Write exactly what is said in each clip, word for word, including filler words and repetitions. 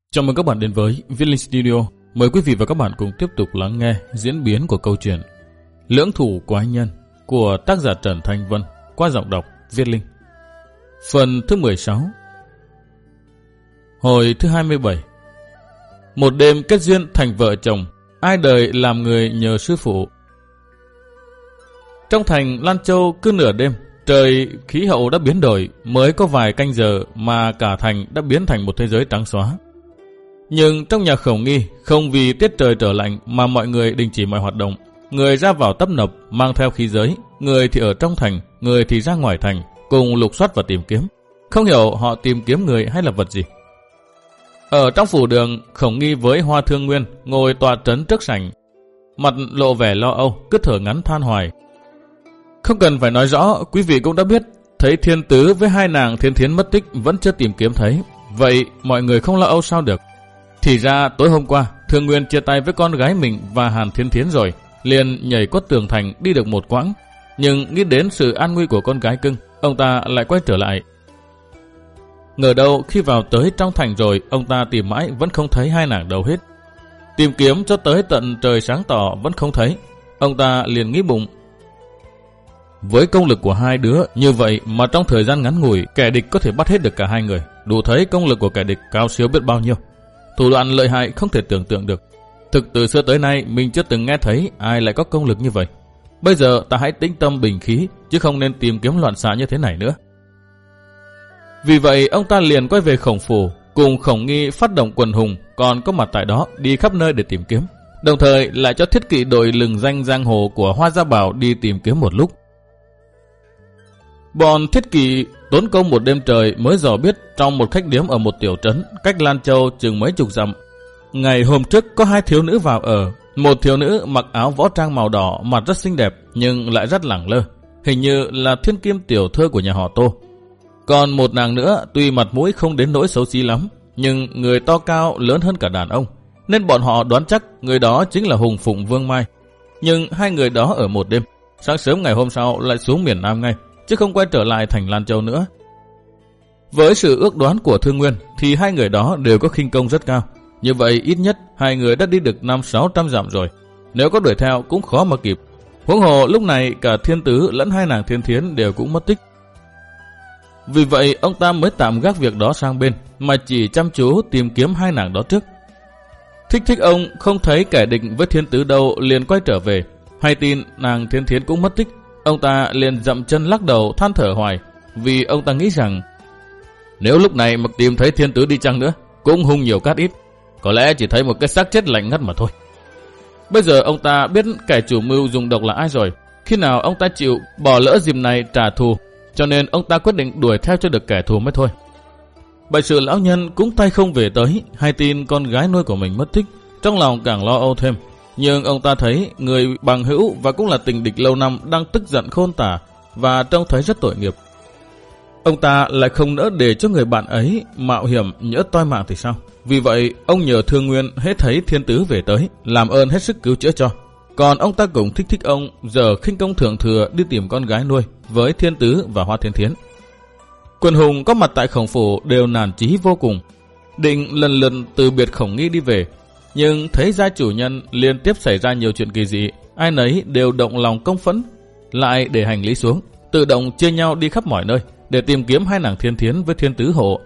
Chào mừng các bạn đến với Viết Linh Studio. Mời quý vị và các bạn cùng tiếp tục lắng nghe diễn biến của câu chuyện Lưỡng Thủ Quái Nhân của tác giả Trần Thanh Vân qua giọng đọc Viết Linh. Phần thứ mười sáu. Hồi thứ hai mươi bảy. Một đêm kết duyên thành vợ chồng, ai đời làm người nhờ sư phụ. Trong thành Lan Châu cứ nửa đêm, trời khí hậu đã biến đổi, mới có vài canh giờ mà cả thành đã biến thành một thế giới trắng xóa. Nhưng trong nhà Khổng Nghi, không vì tiết trời trở lạnh mà mọi người đình chỉ mọi hoạt động. Người ra vào tấp nập mang theo khí giới, người thì ở trong thành, người thì ra ngoài thành, cùng lục soát và tìm kiếm. Không hiểu họ tìm kiếm người hay là vật gì. Ở trong phủ đường, Khổng Nghi với Hoa Thương Nguyên ngồi tọa trấn trước sảnh, mặt lộ vẻ lo âu, cứ thở ngắn than hoài. Không cần phải nói rõ, quý vị cũng đã biết, thấy Thiên Tứ với hai nàng Thiên Thiến mất tích vẫn chưa tìm kiếm thấy. Vậy mọi người không lo âu sao được? Thì ra tối hôm qua, Thương Nguyên chia tay với con gái mình và Hàn Thiên Thiến rồi, liền nhảy qua tường thành đi được một quãng. Nhưng nghĩ đến sự an nguy của con gái cưng, ông ta lại quay trở lại. Ngờ đâu khi vào tới trong thành rồi, ông ta tìm mãi vẫn không thấy hai nàng đâu hết. Tìm kiếm cho tới tận trời sáng tỏ vẫn không thấy. Ông ta liền nghĩ bụng, với công lực của hai đứa như vậy mà trong thời gian ngắn ngủi, kẻ địch có thể bắt hết được cả hai người, đủ thấy công lực của kẻ địch cao siêu biết bao nhiêu. Thủ đoạn lợi hại không thể tưởng tượng được. Thực từ xưa tới nay mình chưa từng nghe thấy ai lại có công lực như vậy. Bây giờ ta hãy tĩnh tâm bình khí, chứ không nên tìm kiếm loạn xạ như thế này nữa. Vì vậy ông ta liền quay về Khổng phủ, cùng Khổng Nghi phát động quần hùng còn có mặt tại đó đi khắp nơi để tìm kiếm. Đồng thời lại cho thiết kỵ đội lừng danh giang hồ của Hoa Gia Bảo đi tìm kiếm một lúc. Bọn thiết kỵ tốn công một đêm trời mới dò biết trong một khách điếm ở một tiểu trấn cách Lan Châu chừng mấy chục dặm. Ngày hôm trước có hai thiếu nữ vào ở. Một thiếu nữ mặc áo võ trang màu đỏ, mặt rất xinh đẹp nhưng lại rất lẳng lơ, hình như là thiên kim tiểu thư của nhà họ Tô. Còn một nàng nữa tuy mặt mũi không đến nỗi xấu xí lắm, nhưng người to cao lớn hơn cả đàn ông, nên bọn họ đoán chắc người đó chính là Hùng Phụng Vương Mai. Nhưng hai người đó ở một đêm, sáng sớm ngày hôm sau lại xuống miền Nam ngay, chứ không quay trở lại thành Lan Châu nữa. Với sự ước đoán của Thương Nguyên thì hai người đó đều có khinh công rất cao. Như vậy ít nhất hai người đã đi được năm sáu trăm dặm rồi. Nếu có đuổi theo cũng khó mà kịp. Huống hồ lúc này cả Thiên Tứ lẫn hai nàng Thiên Thiến đều cũng mất tích. Vì vậy ông ta mới tạm gác việc đó sang bên, mà chỉ chăm chú tìm kiếm hai nàng đó trước. Thích Thích ông không thấy kẻ địch với Thiên Tứ đâu, liền quay trở về. Hay tin nàng Thiên Thiến cũng mất tích, ông ta liền dậm chân lắc đầu than thở hoài. Vì ông ta nghĩ rằng nếu lúc này mà tìm thấy Thiên Tứ đi chăng nữa, cũng hung nhiều cát ít, có lẽ chỉ thấy một cái xác chết lạnh ngắt mà thôi. Bây giờ ông ta biết kẻ chủ mưu dùng độc là ai rồi. Khi nào ông ta chịu bỏ lỡ dịp này trả thù, cho nên ông ta quyết định đuổi theo cho được kẻ thù mới thôi. Bạch sự lão nhân cũng tay không về tới, hay tin con gái nuôi của mình mất tích, trong lòng càng lo âu thêm. Nhưng ông ta thấy người bằng hữu và cũng là tình địch lâu năm đang tức giận khôn tả, và trông thấy rất tội nghiệp. Ông ta lại không nỡ để cho người bạn ấy mạo hiểm nhỡ toi mạng thì sao. Vì vậy ông nhờ Thương Nguyên hết thấy Thiên Tứ về tới, làm ơn hết sức cứu chữa cho. Còn ông ta cũng Thích Thích ông giờ khinh công thượng thừa đi tìm con gái nuôi với Thiên Tứ và Hoa Thiên Thiến. Quần hùng có mặt tại Khổng phủ đều nản chí vô cùng, định lần lần từ biệt Khổng Nghi đi về. Nhưng thấy gia chủ nhân liên tiếp xảy ra nhiều chuyện kỳ dị, ai nấy đều động lòng công phẫn, lại để hành lý xuống, tự động chia nhau đi khắp mọi nơi để tìm kiếm hai nàng Thiên Thiến với Thiên Tứ hộ.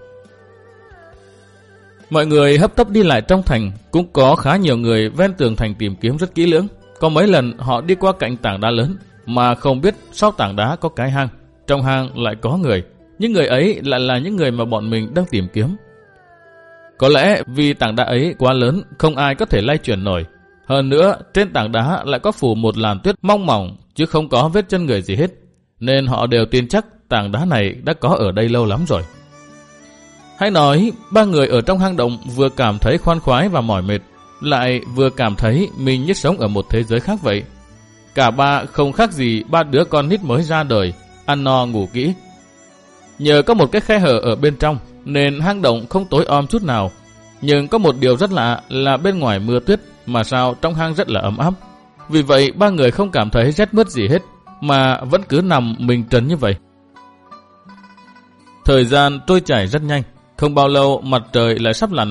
Mọi người hấp tấp đi lại trong thành, cũng có khá nhiều người ven tường thành tìm kiếm rất kỹ lưỡng. Có mấy lần họ đi qua cạnh tảng đá lớn mà không biết sau tảng đá có cái hang, trong hang lại có người. Những người ấy lại là những người mà bọn mình đang tìm kiếm. Có lẽ vì tảng đá ấy quá lớn, không ai có thể lay chuyển nổi. Hơn nữa trên tảng đá lại có phủ một làn tuyết mong mỏng, chứ không có vết chân người gì hết, nên họ đều tin chắc tảng đá này đã có ở đây lâu lắm rồi. Hãy nói ba người ở trong hang động vừa cảm thấy khoan khoái và mỏi mệt, lại vừa cảm thấy mình như sống ở một thế giới khác vậy. Cả ba không khác gì ba đứa con nít mới ra đời, ăn no ngủ kỹ. Nhờ có một cái khe hở ở bên trong nên hang động không tối om chút nào. Nhưng có một điều rất lạ là bên ngoài mưa tuyết mà sao trong hang rất là ấm áp. Vì vậy ba người không cảm thấy rét mướt gì hết, mà vẫn cứ nằm mình trần như vậy. Thời gian trôi chảy rất nhanh, không bao lâu mặt trời lại sắp lặn.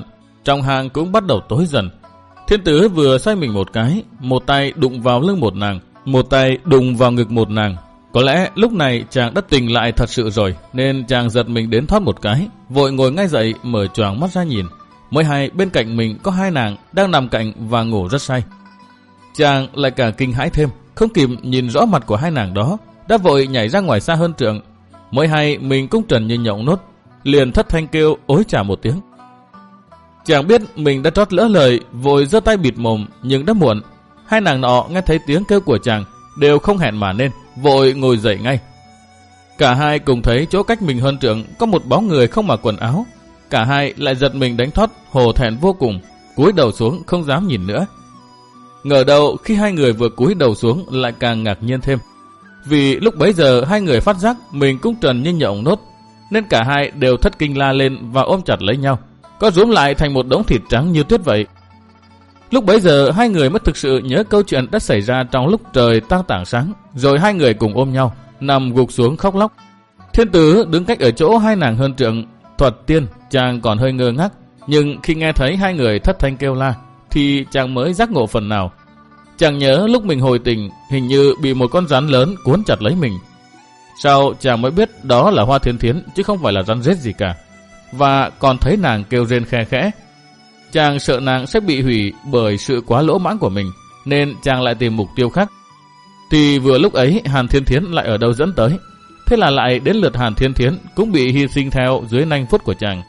trong hang cũng bắt đầu tối dần. Thiên Tứ vừa xoay mình một cái, một tay đụng vào lưng một nàng, một tay đụng vào ngực một nàng. Có lẽ lúc này chàng đã tỉnh lại thật sự rồi, nên chàng giật mình đến thoát một cái, vội ngồi ngay dậy mở choàng mắt ra nhìn, mới hay bên cạnh mình có hai nàng đang nằm cạnh và ngủ rất say. Chàng lại cả kinh hãi thêm, không kịp nhìn rõ mặt của hai nàng đó, đã vội nhảy ra ngoài xa hơn trượng, mới hay mình cũng trần như nhộng nốt, liền thất thanh kêu ối chà một tiếng. Chàng biết mình đã trót lỡ lời, vội giơ tay bịt mồm, nhưng đã muộn. Hai nàng nọ nghe thấy tiếng kêu của chàng, đều không hẹn mà nên, vội ngồi dậy ngay. Cả hai cùng thấy chỗ cách mình hơn trượng có một bóng người không mặc quần áo. Cả hai lại giật mình đánh thoát, hổ thẹn vô cùng, cúi đầu xuống không dám nhìn nữa. Ngờ đâu khi hai người vừa cúi đầu xuống lại càng ngạc nhiên thêm, vì lúc bấy giờ hai người phát giác mình cũng trần như nhộng nốt, nên cả hai đều thất kinh la lên và ôm chặt lấy nhau, có rúm lại thành một đống thịt trắng như tuyết vậy. Lúc bấy giờ hai người mới thực sự nhớ câu chuyện đã xảy ra trong lúc trời tang tảng sáng, rồi hai người cùng ôm nhau, nằm gục xuống khóc lóc. Thiên Tứ đứng cách ở chỗ hai nàng hơn trượng. Thoạt tiên chàng còn hơi ngơ ngác, nhưng khi nghe thấy hai người thất thanh kêu la, thì chàng mới giác ngộ phần nào. Chàng nhớ lúc mình hồi tỉnh, hình như bị một con rắn lớn cuốn chặt lấy mình. Sau chàng mới biết đó là Hoa Thiên Thiến, chứ không phải là rắn rết gì cả. Và còn thấy nàng kêu rên khe khẽ. Chàng sợ nàng sẽ bị hủy bởi sự quá lỗ mãng của mình, nên chàng lại tìm mục tiêu khác. Thì vừa lúc ấy Hàn Thiên Thiến lại ở đâu dẫn tới. Thế là lại đến lượt Hàn Thiên Thiến cũng bị hy sinh theo dưới nanh vuốt của chàng.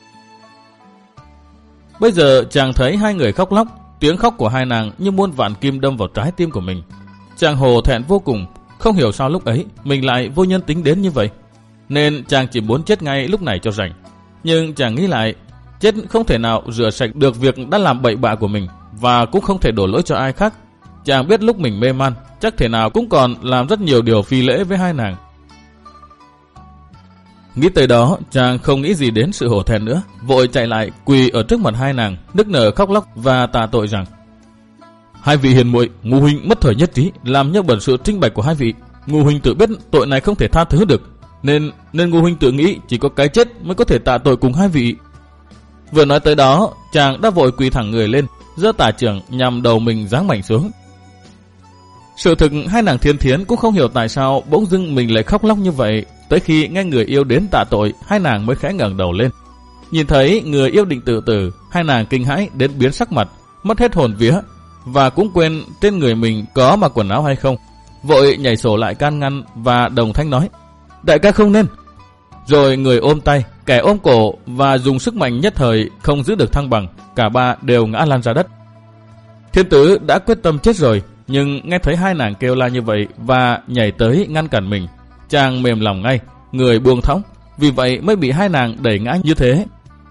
Bây giờ chàng thấy hai người khóc lóc, tiếng khóc của hai nàng như muôn vạn kim đâm vào trái tim của mình. Chàng hổ thẹn vô cùng, không hiểu sao lúc ấy mình lại vô nhân tính đến như vậy, nên chàng chỉ muốn chết ngay lúc này cho rảnh. Nhưng chàng nghĩ lại, chết không thể nào rửa sạch được việc đã làm bậy bạ của mình, và cũng không thể đổ lỗi cho ai khác. Chàng biết lúc mình mê man, chắc thể nào cũng còn làm rất nhiều điều phi lễ với hai nàng. Nghĩ tới đó, chàng không nghĩ gì đến sự hổ thẹn nữa, vội chạy lại quỳ ở trước mặt hai nàng, nức nở khóc lóc và tạ tội rằng: hai vị hiền muội, Ngô huynh mất thời nhất trí, làm nhơ bẩn sự trinh bạch của hai vị. Ngô huynh tự biết tội này không thể tha thứ được, nên nên Ngô huynh tự nghĩ chỉ có cái chết mới có thể tạ tội cùng hai vị. Vừa nói tới đó, chàng đã vội quỳ thẳng người lên, giơ tả chưởng nhằm đầu mình giáng mạnh xuống. Sự thực hai nàng Thiên Thiến cũng không hiểu tại sao bỗng dưng mình lại khóc lóc như vậy. Tới khi nghe người yêu đến tạ tội, hai nàng mới khẽ ngẩng đầu lên. Nhìn thấy người yêu định tự tử, hai nàng kinh hãi đến biến sắc mặt, mất hết hồn vía, và cũng quên trên người mình có mặc quần áo hay không. Vội nhảy sổ lại can ngăn và đồng thanh nói: đại ca không nên. Rồi người ôm tay, kẻ ôm cổ, và dùng sức mạnh nhất thời không giữ được thăng bằng, cả ba đều ngã lăn ra đất. Thiên Tứ đã quyết tâm chết rồi, nhưng nghe thấy hai nàng kêu la như vậy và nhảy tới ngăn cản mình, chàng mềm lòng ngay, người buông thõng, vì vậy mới bị hai nàng đẩy ngã như thế.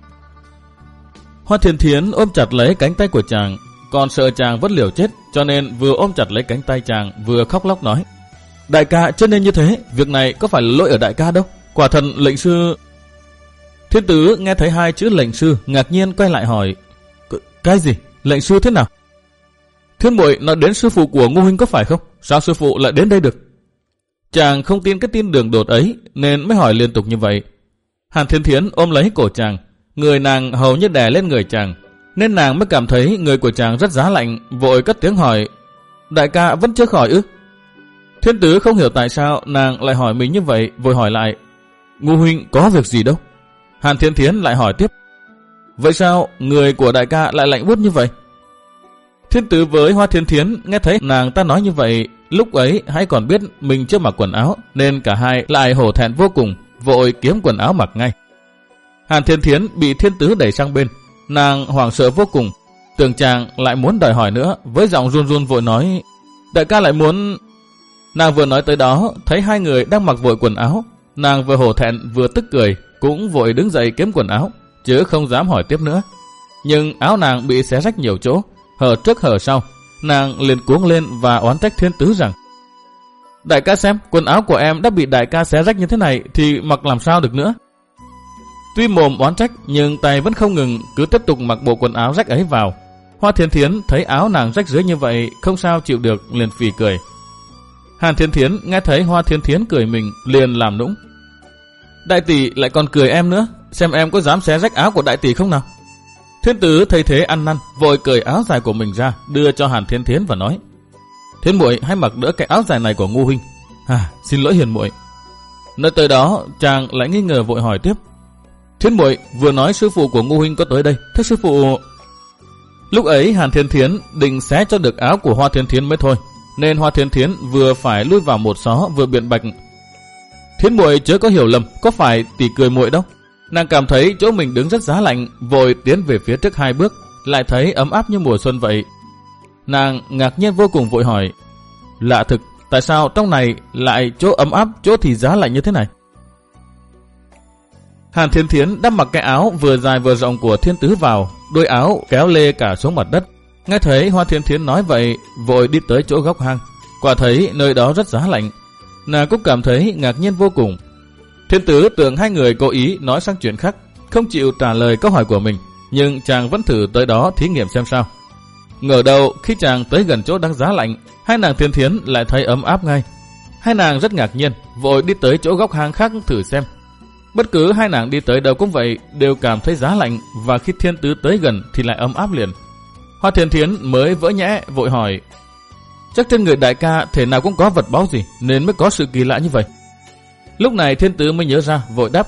Hoa Thiên Thiến ôm chặt lấy cánh tay của chàng, còn sợ chàng vẫn liều chết, cho nên vừa ôm chặt lấy cánh tay chàng vừa khóc lóc nói: đại ca chưa nên như thế, việc này có phải là lỗi ở đại ca đâu, quả thần lệnh sư. Thiên Tứ nghe thấy hai chữ lệnh sư, ngạc nhiên quay lại hỏi: cái gì? Lệnh sư thế nào? Thiên muội nói đến sư phụ của Ngô huynh có phải không? Sao sư phụ lại đến đây được? Chàng không tin cái tin đường đột ấy, nên mới hỏi liên tục như vậy. Hàn Thiên Thiến ôm lấy cổ chàng, người nàng hầu như đè lên người chàng, nên nàng mới cảm thấy người của chàng rất giá lạnh, vội cất tiếng hỏi: đại ca vẫn chưa khỏi ư? Thiên Tứ không hiểu tại sao nàng lại hỏi mình như vậy, vội hỏi lại: Ngô huynh có việc gì đâu? Hàn Thiên Thiến lại hỏi tiếp: vậy sao người của đại ca lại lạnh buốt như vậy? Thiên Tứ với Hoa Thiên Thiến nghe thấy nàng ta nói như vậy, lúc ấy hãy còn biết mình chưa mặc quần áo, nên cả hai lại hổ thẹn vô cùng, vội kiếm quần áo mặc ngay. Hàn Thiên Thiến bị Thiên Tứ đẩy sang bên, nàng hoảng sợ vô cùng, tưởng chàng lại muốn đòi hỏi nữa, với giọng run run vội nói: đại ca lại muốn... Nàng vừa nói tới đó, thấy hai người đang mặc vội quần áo, nàng vừa hổ thẹn vừa tức cười, cũng vội đứng dậy kiếm quần áo, chứ không dám hỏi tiếp nữa. Nhưng áo nàng bị xé rách nhiều chỗ, hở trước hở sau, nàng liền cuống lên và oán trách Thiên Tứ rằng: đại ca xem, quần áo của em đã bị đại ca xé rách như thế này thì mặc làm sao được nữa. Tuy mồm oán trách nhưng tay vẫn không ngừng, cứ tiếp tục mặc bộ quần áo rách ấy vào. Hoa Thiên Thiến thấy áo nàng rách rưới như vậy không sao chịu được, liền phì cười. Hàn Thiên Thiến nghe thấy Hoa Thiên Thiến cười mình, liền làm nũng: đại tỷ lại còn cười em nữa, xem em có dám xé rách áo của đại tỷ không nào? Thiên Tử thấy thế ăn năn, vội cởi áo dài của mình ra, đưa cho Hàn Thiên Thiến và nói: Thiến muội hãy mặc đỡ cái áo dài này của Ngô huynh. À, xin lỗi hiền muội. Nơi tới đó, chàng lại nghi ngờ vội hỏi tiếp: Thiến muội vừa nói sư phụ của Ngô huynh có tới đây, thế sư phụ... Lúc ấy Hàn Thiên Thiến định xé cho được áo của Hoa Thiên Thiến mới thôi, nên Hoa Thiên Thiến vừa phải lui vào một xó vừa biện bạch: Thiến muội chớ có hiểu lầm, có phải tỷ cười muội đâu. Nàng cảm thấy chỗ mình đứng rất giá lạnh, vội tiến về phía trước hai bước, lại thấy ấm áp như mùa xuân vậy. Nàng ngạc nhiên vô cùng vội hỏi: Lạ thực, tại sao trong này lại chỗ ấm áp, chỗ thì giá lạnh như thế này? Hàn Thiên Thiến đắp mặc cái áo vừa dài vừa rộng của Thiên Tứ vào, đôi áo kéo lê cả xuống mặt đất. Nghe thấy Hoa Thiên Thiến nói vậy, vội đi tới chỗ góc hang. Quả thấy nơi đó rất giá lạnh, nàng cũng cảm thấy ngạc nhiên vô cùng. Thiên Tứ tưởng hai người cố ý nói sang chuyện khác, không chịu trả lời câu hỏi của mình, nhưng chàng vẫn thử tới đó thí nghiệm xem sao. Ngờ đâu khi chàng tới gần chỗ đang giá lạnh, hai nàng Thiên Thiến lại thấy ấm áp ngay. Hai nàng rất ngạc nhiên, vội đi tới chỗ góc hang khác thử xem. Bất cứ hai nàng đi tới đâu cũng vậy, đều cảm thấy giá lạnh, và khi Thiên Tứ tới gần thì lại ấm áp liền. Hoa Thiên Thiến mới vỡ nhẽ vội hỏi: Chắc trên người đại ca thể nào cũng có vật báu gì nên mới có sự kỳ lạ như vậy? Lúc này Thiên Tứ mới nhớ ra, vội đáp: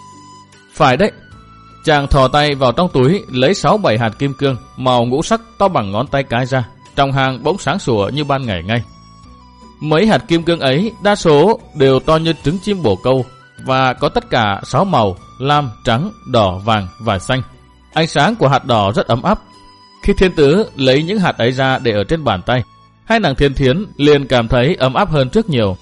Phải đấy. Chàng thò tay vào trong túi lấy sáu bảy hạt kim cương màu ngũ sắc to bằng ngón tay cái ra, trong hang bỗng sáng sủa như ban ngày ngay. Mấy hạt kim cương ấy đa số đều to như trứng chim bồ câu và có tất cả sáu màu: lam, trắng, đỏ, vàng và xanh. Ánh sáng của hạt đỏ rất ấm áp. Khi Thiên Tứ lấy những hạt ấy ra để ở trên bàn tay, hai nàng Thiên Thiến liền cảm thấy ấm áp hơn trước nhiều.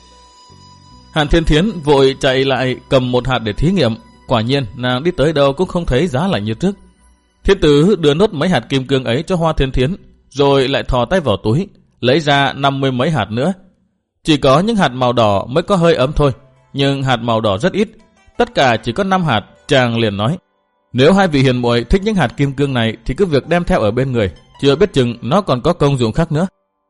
Hàn Thiên Thiến vội chạy lại cầm một hạt để thí nghiệm. Quả nhiên nàng đi tới đâu cũng không thấy giá lạnh như trước. Thiên Tứ đưa nốt mấy hạt kim cương ấy cho Hoa Thiên Thiến, rồi lại thò tay vào túi lấy ra năm mươi mấy hạt nữa. Chỉ có những hạt màu đỏ mới có hơi ấm thôi, nhưng hạt màu đỏ rất ít, tất cả chỉ có năm hạt. Chàng liền nói: Nếu hai vị hiền muội thích những hạt kim cương này thì cứ việc đem theo ở bên người, chưa biết chừng nó còn có công dụng khác nữa.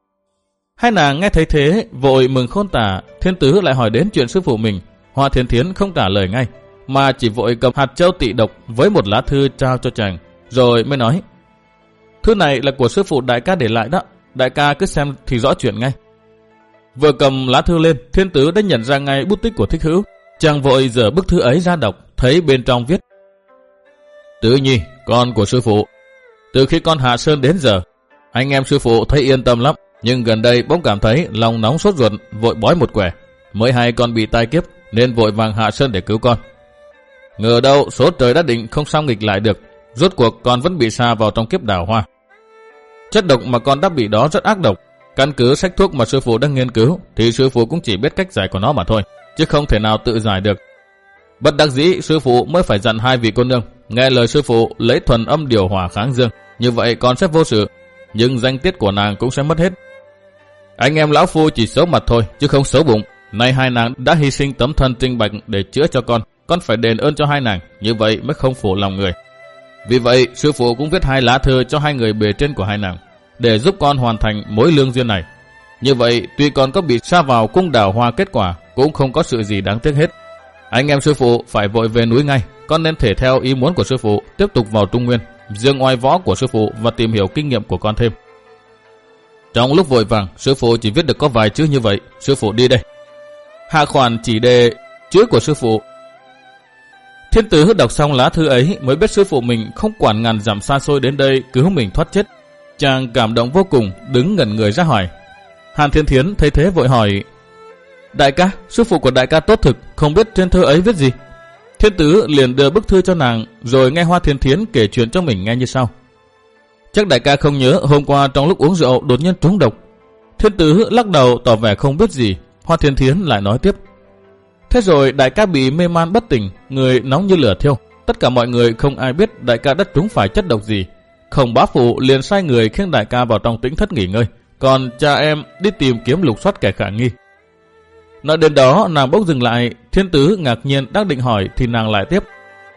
Hai nàng nghe thấy thế vội mừng khôn tả. Thiên Tứ lại hỏi đến chuyện sư phụ mình. Hoa Thiên Thiến không trả lời ngay, mà chỉ vội cầm hạt châu tị độc với một lá thư trao cho chàng, rồi mới nói: Thư này là của sư phụ đại ca để lại đó, đại ca cứ xem thì rõ chuyện ngay. Vừa cầm lá thư lên, Thiên Tứ đã nhận ra ngay bút tích của Thích Hữu. Chàng vội dở bức thư ấy ra đọc, thấy bên trong viết: Tứ Nhi, con của sư phụ. Từ khi con hạ sơn đến giờ, anh em sư phụ thấy yên tâm lắm, nhưng gần đây bỗng cảm thấy lòng nóng sốt ruột, vội bói một quẻ. Mới hay con bị tai kiếp nên vội vàng hạ sơn để cứu con. Ngờ đâu số trời đã định không sao nghịch lại được, rốt cuộc con vẫn bị sa vào trong kiếp đào hoa. Chất độc mà con đã bị đó rất ác độc. Căn cứ sách thuốc mà sư phụ đang nghiên cứu thì sư phụ cũng chỉ biết cách giải của nó mà thôi, chứ không thể nào tự giải được. Bất đắc dĩ sư phụ mới phải dặn hai vị cô nương nghe lời sư phụ lấy thuần âm điều hòa kháng dương, như vậy con sẽ vô sự, nhưng danh tiết của nàng cũng sẽ mất hết. Anh em lão phu chỉ xấu mặt thôi chứ không xấu bụng. Nay hai nàng đã hy sinh tấm thân trinh bạch để chữa cho con, con phải đền ơn cho hai nàng, như vậy mới không phụ lòng người. Vì vậy sư phụ cũng viết hai lá thư cho hai người bề trên của hai nàng, để giúp con hoàn thành mối lương duyên này. Như vậy tuy con có bị sa vào cung đào hoa, kết quả cũng không có sự gì đáng tiếc hết. Anh em sư phụ phải vội về núi ngay, con nên thể theo ý muốn của sư phụ, tiếp tục vào Trung Nguyên, dương oai võ của sư phụ và tìm hiểu kinh nghiệm của con thêm. Trong lúc vội vàng, sư phụ chỉ viết được có vài chữ như vậy. Sư phụ đi đây. Hạ khoản chỉ đề chữ của sư phụ. Thiên Tứ đọc xong lá thư ấy mới biết sư phụ mình không quản ngàn dặm xa xôi đến đây cứu mình thoát chết. Chàng cảm động vô cùng, đứng ngẩn người ra hỏi. Hàn Thiên Thiến thấy thế vội hỏi: Đại ca, sư phụ của đại ca tốt thực, không biết trên thư ấy viết gì? Thiên Tứ liền đưa bức thư cho nàng, rồi nghe Hoa Thiên Thiến kể chuyện cho mình nghe như sau. Chắc đại ca không nhớ hôm qua trong lúc uống rượu đột nhiên trúng độc. Thiên Tứ lắc đầu tỏ vẻ không biết gì. Hoa Thiên Thiến lại nói tiếp: Thế rồi đại ca bị mê man bất tỉnh, người nóng như lửa thiêu. Tất cả mọi người không ai biết đại ca đã trúng phải chất độc gì. Khổng bá phụ liền sai người khiêng đại ca vào trong tĩnh thất nghỉ ngơi, còn cha em đi tìm kiếm lục soát kẻ khả nghi. Nói đến đó nàng bỗng dừng lại. Thiên Tứ ngạc nhiên đang định hỏi thì nàng lại tiếp: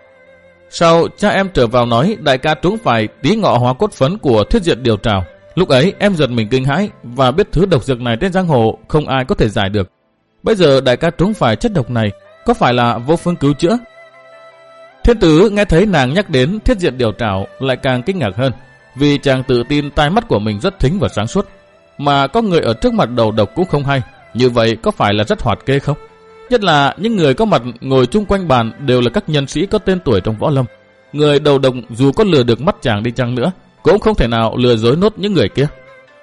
Sau cha em trở vào nói đại ca trúng phải tí ngọ hóa cốt phấn của Thiết Diện Điều Trào. Lúc ấy em giật mình kinh hãi và biết thứ độc dược này trên giang hồ không ai có thể giải được. Bây giờ đại ca trúng phải chất độc này, có phải là vô phương cứu chữa? Thiên tử nghe thấy nàng nhắc đến Thiết Diện Điều Trảo lại càng kinh ngạc hơn, vì chàng tự tin tai mắt của mình rất thính và sáng suốt, mà có người ở trước mặt đầu độc cũng không hay. Như vậy có phải là rất hoạt kê không? Nhất là những người có mặt ngồi chung quanh bàn đều là các nhân sĩ có tên tuổi trong võ lâm. Người đầu độc dù có lừa được mắt chàng đi chăng nữa, cũng không thể nào lừa dối nốt những người kia.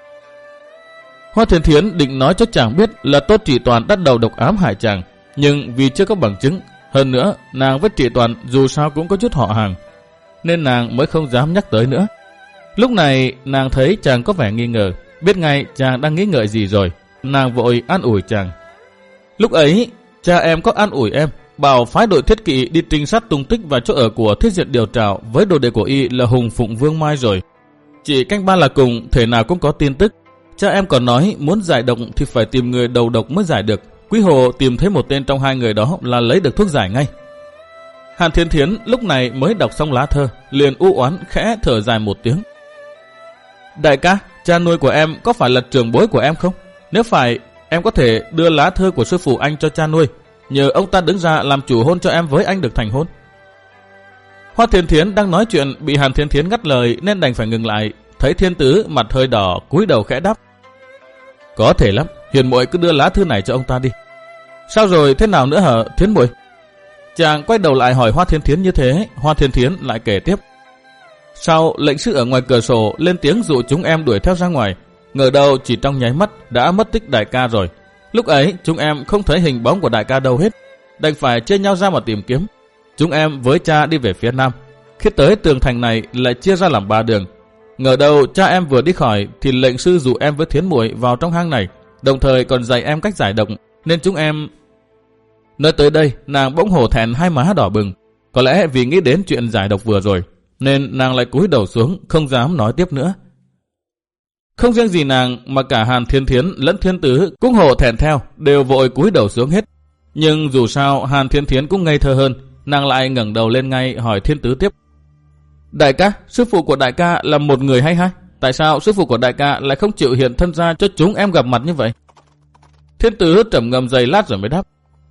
Hoa Thiên Thiến định nói cho chàng biết là Tô Trị Toàn đã đầu độc ám hại chàng, nhưng vì chưa có bằng chứng, hơn nữa nàng với Trị Toàn dù sao cũng có chút họ hàng, nên nàng mới không dám nhắc tới nữa. Lúc này nàng thấy chàng có vẻ nghi ngờ, biết ngay chàng đang nghĩ ngợi gì rồi, nàng vội an ủi chàng. Lúc ấy cha em có an ủi em, bảo phái đội thiết kỵ đi trinh sát tung tích và chỗ ở của Thiết Diện Điều Trảo với đồ đệ của y là Hùng Phụng Vương Mai rồi. Chỉ canh ba là cùng, thể nào cũng có tin tức. Cha em còn nói muốn giải độc thì phải tìm người đầu độc mới giải được. Quý hồ tìm thấy một tên trong hai người đó là lấy được thuốc giải ngay. Hàn Thiên Thiến lúc này mới đọc xong lá thơ, liền u oán khẽ thở dài một tiếng. Đại ca, cha nuôi của em có phải là trưởng bối của em không? Nếu phải, em có thể đưa lá thơ của sư phụ anh cho cha nuôi, nhờ ông ta đứng ra làm chủ hôn cho em với anh được thành hôn. Hoa Thiên Thiến đang nói chuyện bị Hàn Thiên Thiến ngắt lời nên đành phải ngừng lại. Thấy Thiên Tứ mặt hơi đỏ, cúi đầu khẽ đáp. Có thể lắm, Hiền muội cứ đưa lá thư này cho ông ta đi. Sao rồi, thế nào nữa hả Thiến muội? Chàng quay đầu lại hỏi Hoa Thiên Thiến như thế. Hoa Thiên Thiến lại kể tiếp. Sau lệnh sư ở ngoài cửa sổ lên tiếng dụ chúng em đuổi theo ra ngoài, ngờ đâu chỉ trong nháy mắt đã mất tích đại ca rồi. Lúc ấy chúng em không thấy hình bóng của đại ca đâu hết, đành phải chia nhau ra mà tìm kiếm. Chúng em với cha đi về phía nam, khi tới tường thành này lại chia ra làm ba đường. Ngờ đâu cha em vừa đi khỏi thì lệnh sư dụ em với Thiến muội vào trong hang này, đồng thời còn dạy em cách giải độc, nên chúng em... Nói tới đây nàng bỗng hổ thẹn, hai má đỏ bừng. Có lẽ vì nghĩ đến chuyện giải độc vừa rồi nên nàng lại cúi đầu xuống, không dám nói tiếp nữa. Không riêng gì nàng mà cả Hàn Thiên Thiến lẫn Thiên Tứ cũng hổ thẹn theo, đều vội cúi đầu xuống hết. Nhưng dù sao Hàn Thiên Thiến cũng ngây thơ hơn, nàng lại ngẩng đầu lên ngay hỏi Thiên Tứ tiếp. Đại ca, sư phụ của đại ca là một người hay hai? Tại sao sư phụ của đại ca lại không chịu hiện thân ra cho chúng em gặp mặt như vậy? Thiên Tứ trầm ngâm giây lát rồi mới đáp.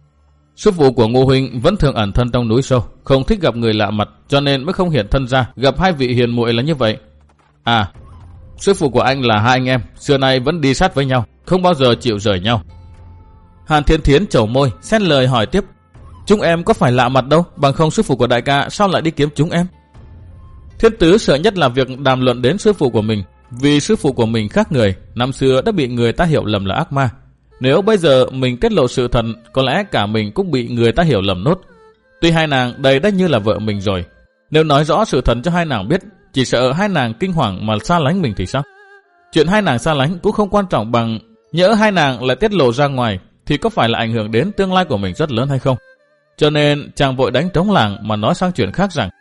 Sư phụ của Ngô huynh vẫn thường ẩn thân trong núi sâu, không thích gặp người lạ mặt, cho nên mới không hiện thân ra gặp hai vị hiền muội là như vậy. À, sư phụ của anh là hai anh em, xưa nay vẫn đi sát với nhau, không bao giờ chịu rời nhau. Hàn Thiên Thiến chầu môi, xen lời hỏi tiếp. Chúng em có phải lạ mặt đâu, bằng không sư phụ của đại ca sao lại đi kiếm chúng em? Thiên Tứ sợ nhất là việc đàm luận đến sư phụ của mình, vì sư phụ của mình khác người, năm xưa đã bị người ta hiểu lầm là ác ma. Nếu bây giờ mình tiết lộ sự thật, có lẽ cả mình cũng bị người ta hiểu lầm nốt. Tuy hai nàng đây đã như là vợ mình rồi, nếu nói rõ sự thật cho hai nàng biết, chỉ sợ hai nàng kinh hoàng mà xa lánh mình thì sao? Chuyện hai nàng xa lánh cũng không quan trọng bằng nhỡ hai nàng lại tiết lộ ra ngoài thì có phải là ảnh hưởng đến tương lai của mình rất lớn hay không? Cho nên chàng vội đánh trống lảng mà nói sang chuyện khác rằng: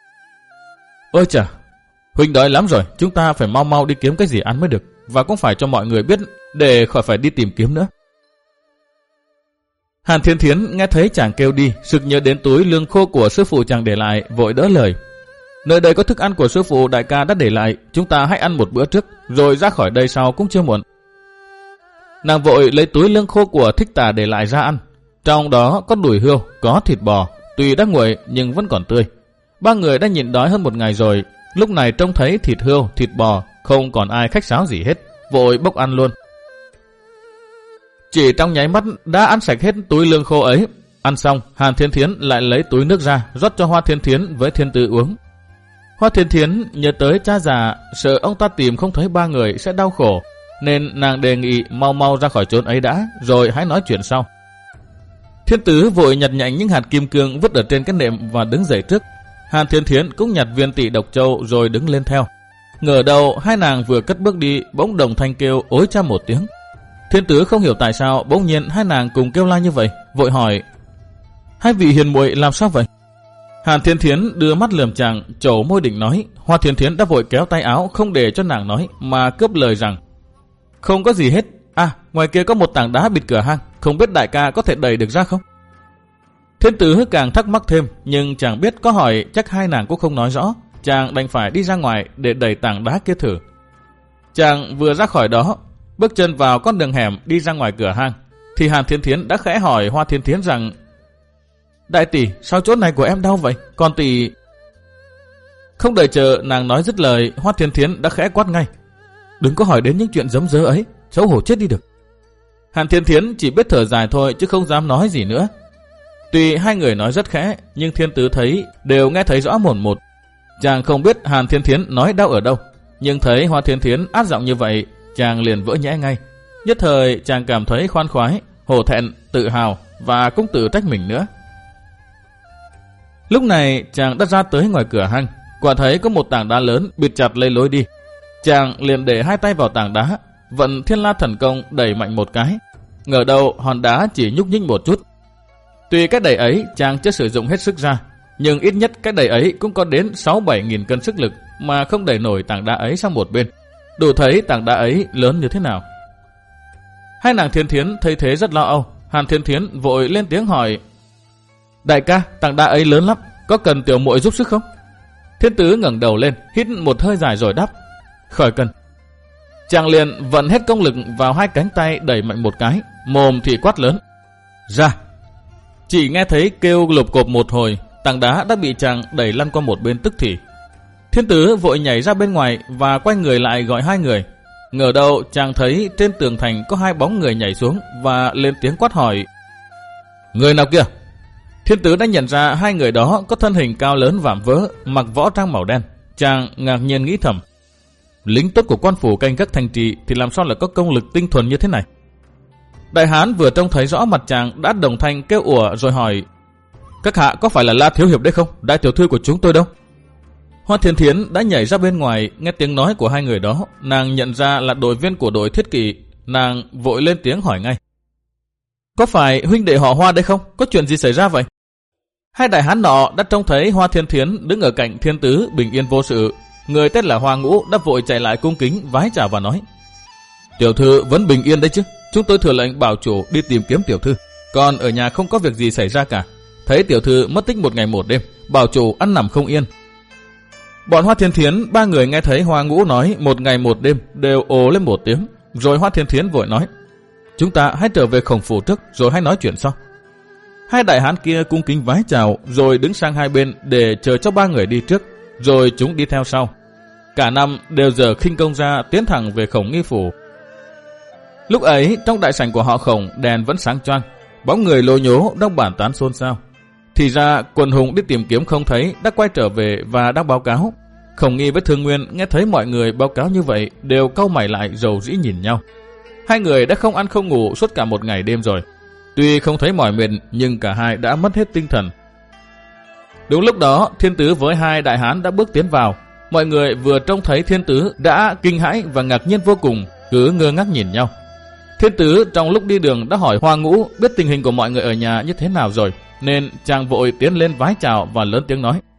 Ôi chà, huynh đói lắm rồi, chúng ta phải mau mau đi kiếm cái gì ăn mới được, và cũng phải cho mọi người biết để khỏi phải đi tìm kiếm nữa. Hàn Thiên Thiến nghe thấy chàng kêu đi, sực nhớ đến túi lương khô của sư phụ chàng để lại, vội đỡ lời. Nơi đây có thức ăn của sư phụ đại ca đã để lại, chúng ta hãy ăn một bữa trước, rồi ra khỏi đây sau cũng chưa muộn. Nàng vội lấy túi lương khô của Thích Tà để lại ra ăn. Trong đó có đùi hươu, có thịt bò, tuy đã nguội nhưng vẫn còn tươi. Ba người đã nhịn đói hơn một ngày rồi, lúc này trông thấy thịt hươu, thịt bò, không còn ai khách sáo gì hết, vội bốc ăn luôn. Chỉ trong nháy mắt đã ăn sạch hết túi lương khô ấy. Ăn xong, Hàn Thiên Thiến lại lấy túi nước ra, rót cho Hoa Thiên Thiến với Thiên Tứ uống. Hoa Thiên Thiến nhớ tới cha già, sợ ông ta tìm không thấy ba người sẽ đau khổ, nên nàng đề nghị mau mau ra khỏi chốn ấy đã, rồi hãy nói chuyện sau. Thiên Tứ vội nhặt nhạnh những hạt kim cương vứt ở trên cái nệm và đứng dậy trước. Hàn Thiên Thiến cũng nhặt viên tỵ độc châu rồi đứng lên theo. Ngờ đầu hai nàng vừa cất bước đi, bỗng đồng thanh kêu ối cha một tiếng. Thiên Tứ không hiểu tại sao bỗng nhiên hai nàng cùng kêu la như vậy, vội hỏi: Hai vị hiền muội làm sao vậy? Hàn Thiên Thiến đưa mắt lườm chàng, trổ môi định nói. Hoa Thiên Thiến đã vội kéo tay áo không để cho nàng nói, mà cướp lời rằng: Không có gì hết. À, ngoài kia có một tảng đá bịt cửa hang, không biết đại ca có thể đẩy được ra không? Thiên Tứ càng thắc mắc thêm, nhưng chàng biết có hỏi chắc hai nàng cũng không nói rõ, chàng đành phải đi ra ngoài để đẩy tảng đá kia thử. Chàng vừa ra khỏi đó, bước chân vào con đường hẻm đi ra ngoài cửa hang, thì Hàn Thiên Thiến đã khẽ hỏi Hoa Thiên Thiến rằng: Đại tỷ, sao chỗ này của em đau vậy? Còn tỷ Không đợi chờ nàng nói dứt lời, Hoa Thiên Thiến đã khẽ quát ngay: "Đừng có hỏi đến những chuyện giấm dớ ấy, xấu hổ chết đi được." Hàn Thiên Thiến chỉ biết thở dài thôi chứ không dám nói gì nữa. Tuy hai người nói rất khẽ, nhưng Thiên Tứ thấy đều nghe thấy rõ mồn một. Chàng không biết Hàn Thiên Thiến nói đau ở đâu, nhưng thấy Hoa Thiên Thiến át giọng như vậy, chàng liền vỡ nhẽ ngay. Nhất thời chàng cảm thấy khoan khoái, hổ thẹn, tự hào và cũng tự trách mình nữa. Lúc này chàng đã ra tới ngoài cửa hang, quả thấy có một tảng đá lớn bịt chặt lấy lối đi. Chàng liền để hai tay vào tảng đá, vận Thiên La Thần Công đẩy mạnh một cái. Ngờ đâu hòn đá chỉ nhúc nhích một chút. Tuy cái đẩy ấy chàng chưa sử dụng hết sức ra, nhưng ít nhất cái đẩy ấy cũng có đến sáu bảy nghìn cân sức lực mà không đẩy nổi tảng đá ấy sang một bên. Đủ thấy tảng đá ấy lớn như thế nào. Hai nàng Thiên Thiến thấy thế rất lo âu. Hàn Thiên Thiến vội lên tiếng hỏi: "Đại ca, tảng đá ấy lớn lắm, có cần tiểu muội giúp sức không?" Thiên Tứ ngẩng đầu lên, hít một hơi dài rồi đáp: "Khỏi cần." Chàng liền vận hết công lực vào hai cánh tay đẩy mạnh một cái, mồm thì quát lớn: "Ra!" Chỉ nghe thấy kêu lộp cộp một hồi, tảng đá đã bị chàng đẩy lăn qua một bên tức thì. Thiên Tứ vội nhảy ra bên ngoài và quay người lại gọi hai người. Ngờ đâu chàng thấy trên tường thành có hai bóng người nhảy xuống và lên tiếng quát hỏi: "Người nào kia?" Thiên Tứ đã nhận ra hai người đó có thân hình cao lớn vạm vỡ, mặc võ trang màu đen. Chàng ngạc nhiên nghĩ thầm: lính tốt của quan phủ canh gác thành trì thì làm sao lại có công lực tinh thuần như thế này. Đại hán vừa trông thấy rõ mặt chàng đã đồng thanh kêu ủa rồi hỏi: "Các hạ có phải là La thiếu hiệp đấy không? Đại tiểu thư của chúng tôi đâu?" Hoa Thiên Thiến đã nhảy ra bên ngoài, nghe tiếng nói của hai người đó, nàng nhận ra là đội viên của đội thiết kỵ. Nàng vội lên tiếng hỏi ngay: "Có phải huynh đệ họ Hoa đấy không? Có chuyện gì xảy ra vậy?" Hai đại hán nọ đã trông thấy Hoa Thiên Thiến đứng ở cạnh Thiên Tứ bình yên vô sự. Người tên là Hoa Ngũ đã vội chạy lại cung kính vái chào và nói: "Tiểu thư vẫn bình yên đấy chứ? Chúng tôi thừa lệnh bảo chủ đi tìm kiếm tiểu thư, còn ở nhà không có việc gì xảy ra cả. Thấy tiểu thư mất tích một ngày một đêm, bảo chủ ăn nằm không yên." Bọn Hoa Thiên Thiến ba người nghe thấy Hoa Ngũ nói một ngày một đêm đều ồ lên một tiếng, rồi Hoa Thiên Thiến vội nói: "Chúng ta hãy trở về Khổng phủ trước rồi hãy nói chuyện sau." Hai đại hán kia cung kính vái chào rồi đứng sang hai bên để chờ cho ba người đi trước, rồi chúng đi theo sau. Cả năm đều giờ khinh công ra tiến thẳng về Khổng nghi phủ. Lúc ấy trong đại sảnh của họ Khổng đèn vẫn sáng choang, bóng người lố nhố đang bàn tán xôn xao. Thì ra quần hùng đi tìm kiếm không thấy đã quay trở về và đang báo cáo. Khổng Nghi với Thương Nguyên nghe thấy mọi người báo cáo như vậy đều cau mày lại rầu rĩ nhìn nhau. Hai người đã không ăn không ngủ suốt cả một ngày đêm rồi. Tuy không thấy mỏi mệt nhưng cả hai đã mất hết tinh thần. Đúng lúc đó Thiên Tứ với hai đại hán đã bước tiến vào. Mọi người vừa trông thấy Thiên Tứ đã kinh hãi và ngạc nhiên vô cùng, cứ ngơ ngác nhìn nhau. Thiên Tứ trong lúc đi đường đã hỏi Hoa Ngũ biết tình hình của mọi người ở nhà như thế nào rồi, nên chàng vội tiến lên vái chào và lớn tiếng nói: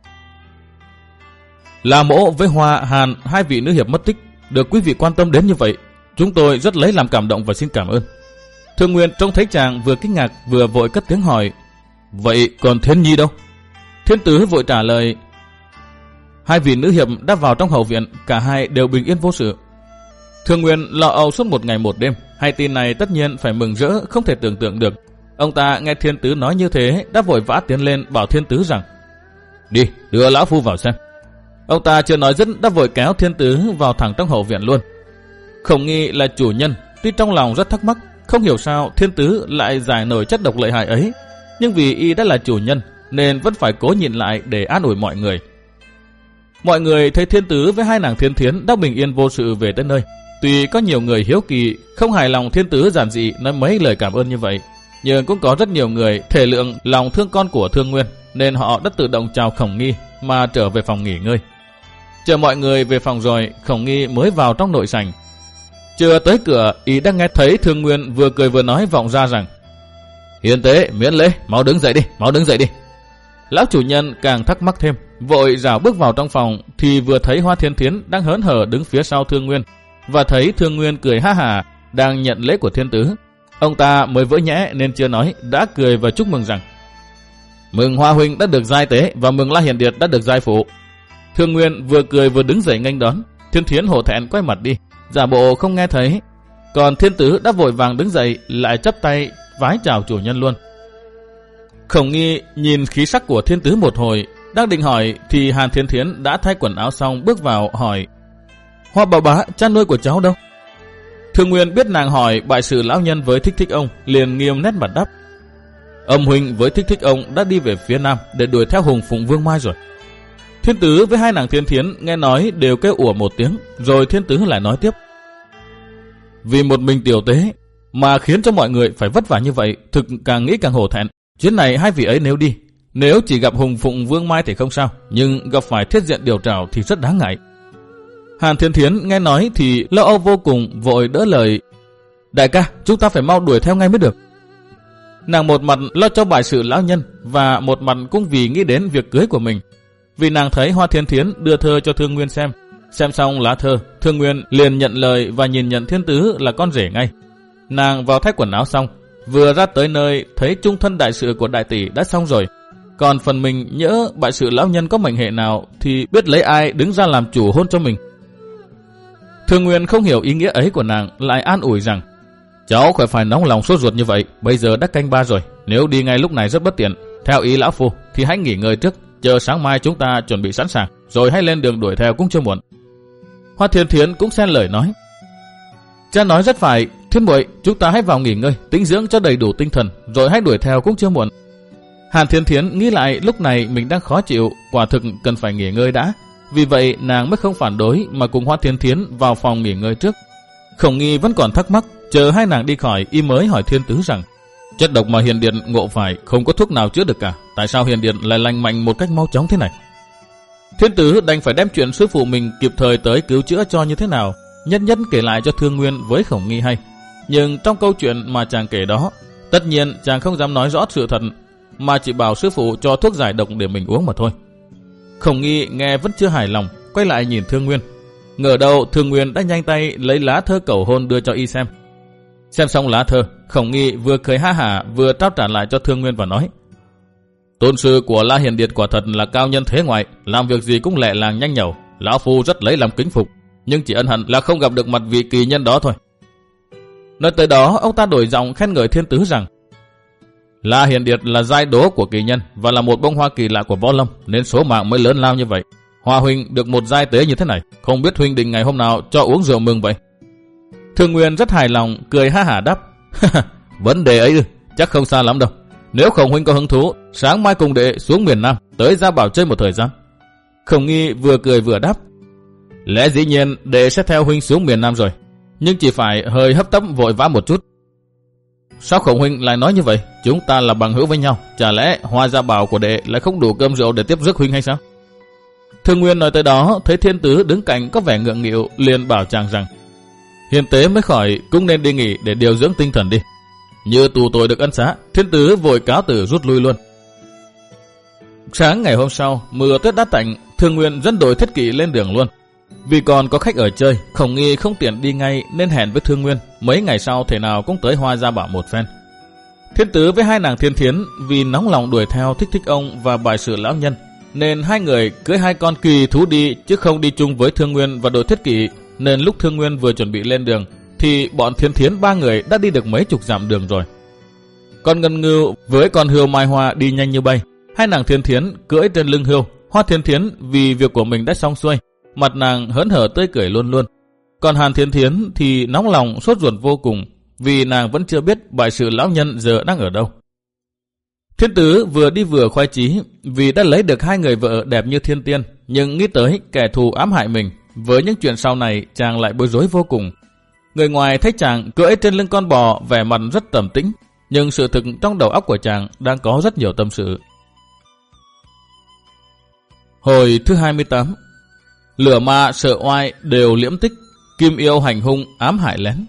"La Mỗ với Hoa, Hàn, hai vị nữ hiệp mất tích, được quý vị quan tâm đến như vậy, chúng tôi rất lấy làm cảm động và xin cảm ơn." Thương Nguyên trông thấy chàng vừa kinh ngạc vừa vội cất tiếng hỏi: "Vậy còn Thiên Nhi đâu?" Thiên Tứ vội trả lời: "Hai vị nữ hiệp đã vào trong hậu viện, cả hai đều bình yên vô sự." Thương Nguyên lo âu suốt một ngày một đêm, hai tin này tất nhiên phải mừng rỡ không thể tưởng tượng được. Ông ta nghe Thiên Tứ nói như thế đã vội vã tiến lên bảo Thiên Tứ rằng: "Đi, đưa lão phu vào xem." Ông ta chưa nói dứt đã vội kéo Thiên Tứ vào thẳng trong hậu viện luôn. Khổng Nghi là chủ nhân, tuy trong lòng rất thắc mắc, không hiểu sao Thiên Tứ lại giải nổi chất độc lợi hại ấy, nhưng vì y đã là chủ nhân nên vẫn phải cố nhìn lại để an ủi mọi người. Mọi người thấy Thiên Tứ với hai nàng Thiên Thiến đã bình yên vô sự về tới nơi. Tuy có nhiều người hiếu kỳ, không hài lòng Thiên Tứ giản dị nói mấy lời cảm ơn như vậy, nhưng cũng có rất nhiều người thể lượng lòng thương con của Thương Nguyên, nên họ đã tự động chào Khổng Nghi mà trở về phòng nghỉ ngơi. Chờ mọi người về phòng rồi, Khổng Nghi mới vào trong nội sảnh. Chưa tới cửa, y đã nghe thấy Thương Nguyên vừa cười vừa nói vọng ra rằng: "Hiền tế, miễn lễ, mau đứng dậy đi, mau đứng dậy đi." Lão chủ nhân càng thắc mắc thêm, vội rảo bước vào trong phòng thì vừa thấy Hoa Thiên Thiến đang hớn hở đứng phía sau Thương Nguyên, và thấy Thương Nguyên cười ha hả đang nhận lễ của Thiên Tứ. Ông ta mới vỡ nhẽ nên chưa nói đã cười và chúc mừng rằng: "Mừng Hoa huynh đã được giai tế và mừng La Hiền Điệt đã được giai phụ." Thương Nguyên vừa cười vừa đứng dậy nghênh đón. Thiên Thiến hổ thẹn quay mặt đi, giả bộ không nghe thấy. Còn Thiên Tứ đã vội vàng đứng dậy lại chắp tay vái chào chủ nhân luôn. Khổng Nghi nhìn khí sắc của Thiên Tứ một hồi, Đang định hỏi thì Hàn Thiên Thiến đã thay quần áo xong bước vào hỏi: Hoa bà bá, cha nuôi của cháu đâu? Thương Nguyên biết nàng hỏi bại sự lão nhân với Thích Thích ông, liền nghiêm nét mặt đáp: Âm huynh với Thích Thích ông đã đi về phía nam để đuổi theo Hùng Phụng Vương Mai rồi. Thiên Tứ với hai nàng Thiên Thiến nghe nói đều kêu ủa một tiếng, rồi Thiên Tứ lại nói tiếp: Vì một mình tiểu tế mà khiến cho mọi người phải vất vả như vậy, thực càng nghĩ càng hổ thẹn. Chuyến này hai vị ấy nếu đi, nếu chỉ gặp Hùng Phụng Vương Mai thì không sao, nhưng gặp phải thiết diện điều trảo thì rất đáng ngại. Hàn Thiên Thiến nghe nói thì lo âu vô cùng, vội đỡ lời: Đại ca, chúng ta phải mau đuổi theo ngay mới được. Nàng một mặt lo cho bại sự lão nhân, và một mặt cũng vì nghĩ đến việc cưới của mình. Vì nàng thấy Hoa Thiên Thiến đưa thơ cho Thương Nguyên xem, xem xong lá thơ, Thương Nguyên liền nhận lời và nhìn nhận Thiên Tứ là con rể ngay. Nàng vào thay quần áo xong, vừa ra tới nơi thấy chung thân đại sự của đại tỷ đã xong rồi, còn phần mình nhỡ bại sự lão nhân có mệnh hệ nào thì biết lấy ai đứng ra làm chủ hôn cho mình. Thương Nguyên không hiểu ý nghĩa ấy của nàng, lại an ủi rằng: Cháu khỏi phải nóng lòng sốt ruột như vậy, bây giờ đã canh ba rồi, nếu đi ngay lúc này rất bất tiện. Theo ý lão phu thì hãy nghỉ ngơi trước, chờ sáng mai chúng ta chuẩn bị sẵn sàng, rồi hãy lên đường đuổi theo cũng chưa muộn. Hoa Thiên Thiến cũng xen lời nói: Cha nói rất phải, Thiên muội, chúng ta hãy vào nghỉ ngơi, tĩnh dưỡng cho đầy đủ tinh thần, rồi hãy đuổi theo cũng chưa muộn. Hàn Thiên Thiến nghĩ lại lúc này mình đang khó chịu, quả thực cần phải nghỉ ngơi đã. Vì vậy nàng mới không phản đối mà cùng Hoa Thiên Thiến vào phòng nghỉ ngơi trước. Khổng Nghi vẫn còn thắc mắc, chờ hai nàng đi khỏi y mới hỏi Thiên Tứ rằng: Chất độc mà Hiền Điền ngộ phải không có thuốc nào chữa được cả, tại sao Hiền Điền lại lành mạnh một cách mau chóng thế này? Thiên Tứ đành phải đem chuyện sư phụ mình kịp thời tới cứu chữa cho như thế nào, nhất nhất kể lại cho Thương Nguyên với Khổng Nghi hay. Nhưng trong câu chuyện mà chàng kể đó, tất nhiên chàng không dám nói rõ sự thật, mà chỉ bảo sư phụ cho thuốc giải độc để mình uống mà thôi. Khổng Nghi nghe vẫn chưa hài lòng, quay lại nhìn Thương Nguyên. Ngờ đâu Thương Nguyên đã nhanh tay lấy lá thơ cầu hôn đưa cho y xem. Xem xong lá thơ, Khổng Nghi vừa cười ha hả vừa trao trả lại cho Thương Nguyên và nói: Tôn sư của La Hiền Điệt quả thật là cao nhân thế ngoại, làm việc gì cũng lẹ làng nhanh nhẩu, lão phu rất lấy làm kính phục, nhưng chỉ ân hận là không gặp được mặt vị kỳ nhân đó thôi. Nói tới đó, ông ta đổi giọng khen ngợi Thiên Tứ rằng: La Hiền Điệt là giai đố của kỳ nhân và là một bông hoa kỳ lạ của võ lâm, nên số mạng mới lớn lao như vậy. Hoa huynh được một giai tế như thế này, không biết huynh định ngày hôm nào cho uống rượu mừng vậy? Thương Nguyên rất hài lòng, cười ha hả đáp: Vấn đề ấy chắc không xa lắm đâu. Nếu Khổng huynh có hứng thú, sáng mai cùng đệ xuống miền Nam tới Gia Bảo chơi một thời gian. Khổng Nghi vừa cười vừa đáp: Lẽ dĩ nhiên đệ sẽ theo huynh xuống miền Nam rồi, nhưng chỉ phải hơi hấp tấp vội vã một chút. Sao Khổng huynh lại nói như vậy? Chúng ta là bằng hữu với nhau, chả lẽ Hoa Gia Bảo của đệ lại không đủ cơm rượu để tiếp rước huynh hay sao? Thương Nguyên nói tới đó, thấy Thiên Tứ đứng cạnh có vẻ ngượng nghịu, liền bảo chàng rằng: Hiền tế mới khỏi cũng nên đi nghỉ để điều dưỡng tinh thần đi. Như tù tội được ân xá, Thiên Tứ vội cáo từ rút lui luôn. Sáng ngày hôm sau, mưa tuyết đã tạnh, Thương Nguyên dẫn đội thiết kỵ lên đường luôn. Vì còn có khách ở chơi, Khổng Nghi không tiện đi ngay nên hẹn với Thương Nguyên mấy ngày sau thể nào cũng tới Hoa Gia Bảo một phen. Thiên Tứ với hai nàng Thiên Thiến vì nóng lòng đuổi theo Thích Thích ông và bài sự lão nhân, nên hai người cưỡi hai con kỳ thú đi chứ không đi chung với Thương Nguyên và đội thiết kỵ. Nên lúc Thương Nguyên vừa chuẩn bị lên đường thì bọn Thiên Thiến ba người đã đi được mấy chục dặm đường rồi. Con Ngân Ngưu với con hươu Mai Hoa đi nhanh như bay. Hai nàng Thiên Thiến cưỡi trên lưng hươu. Hoa Thiên Thiến vì việc của mình đã xong xuôi, mặt nàng hớn hở tươi cười luôn luôn. Còn Hàn Thiên Thiến thì nóng lòng sốt ruột vô cùng, vì nàng vẫn chưa biết bại sự lão nhân giờ đang ở đâu. Thiên Tứ vừa đi vừa khoái chí, vì đã lấy được hai người vợ đẹp như thiên tiên, nhưng nghĩ tới kẻ thù ám hại mình. Với những chuyện sau này, chàng lại bối rối vô cùng. Người ngoài thấy chàng cưỡi trên lưng con bò vẻ mặt rất trầm tĩnh, nhưng sự thực trong đầu óc của chàng đang có rất nhiều tâm sự. Hồi thứ hai mươi tám. Lửa ma sợ oai đều liễm tích, kim yêu hành hung ám hại lén.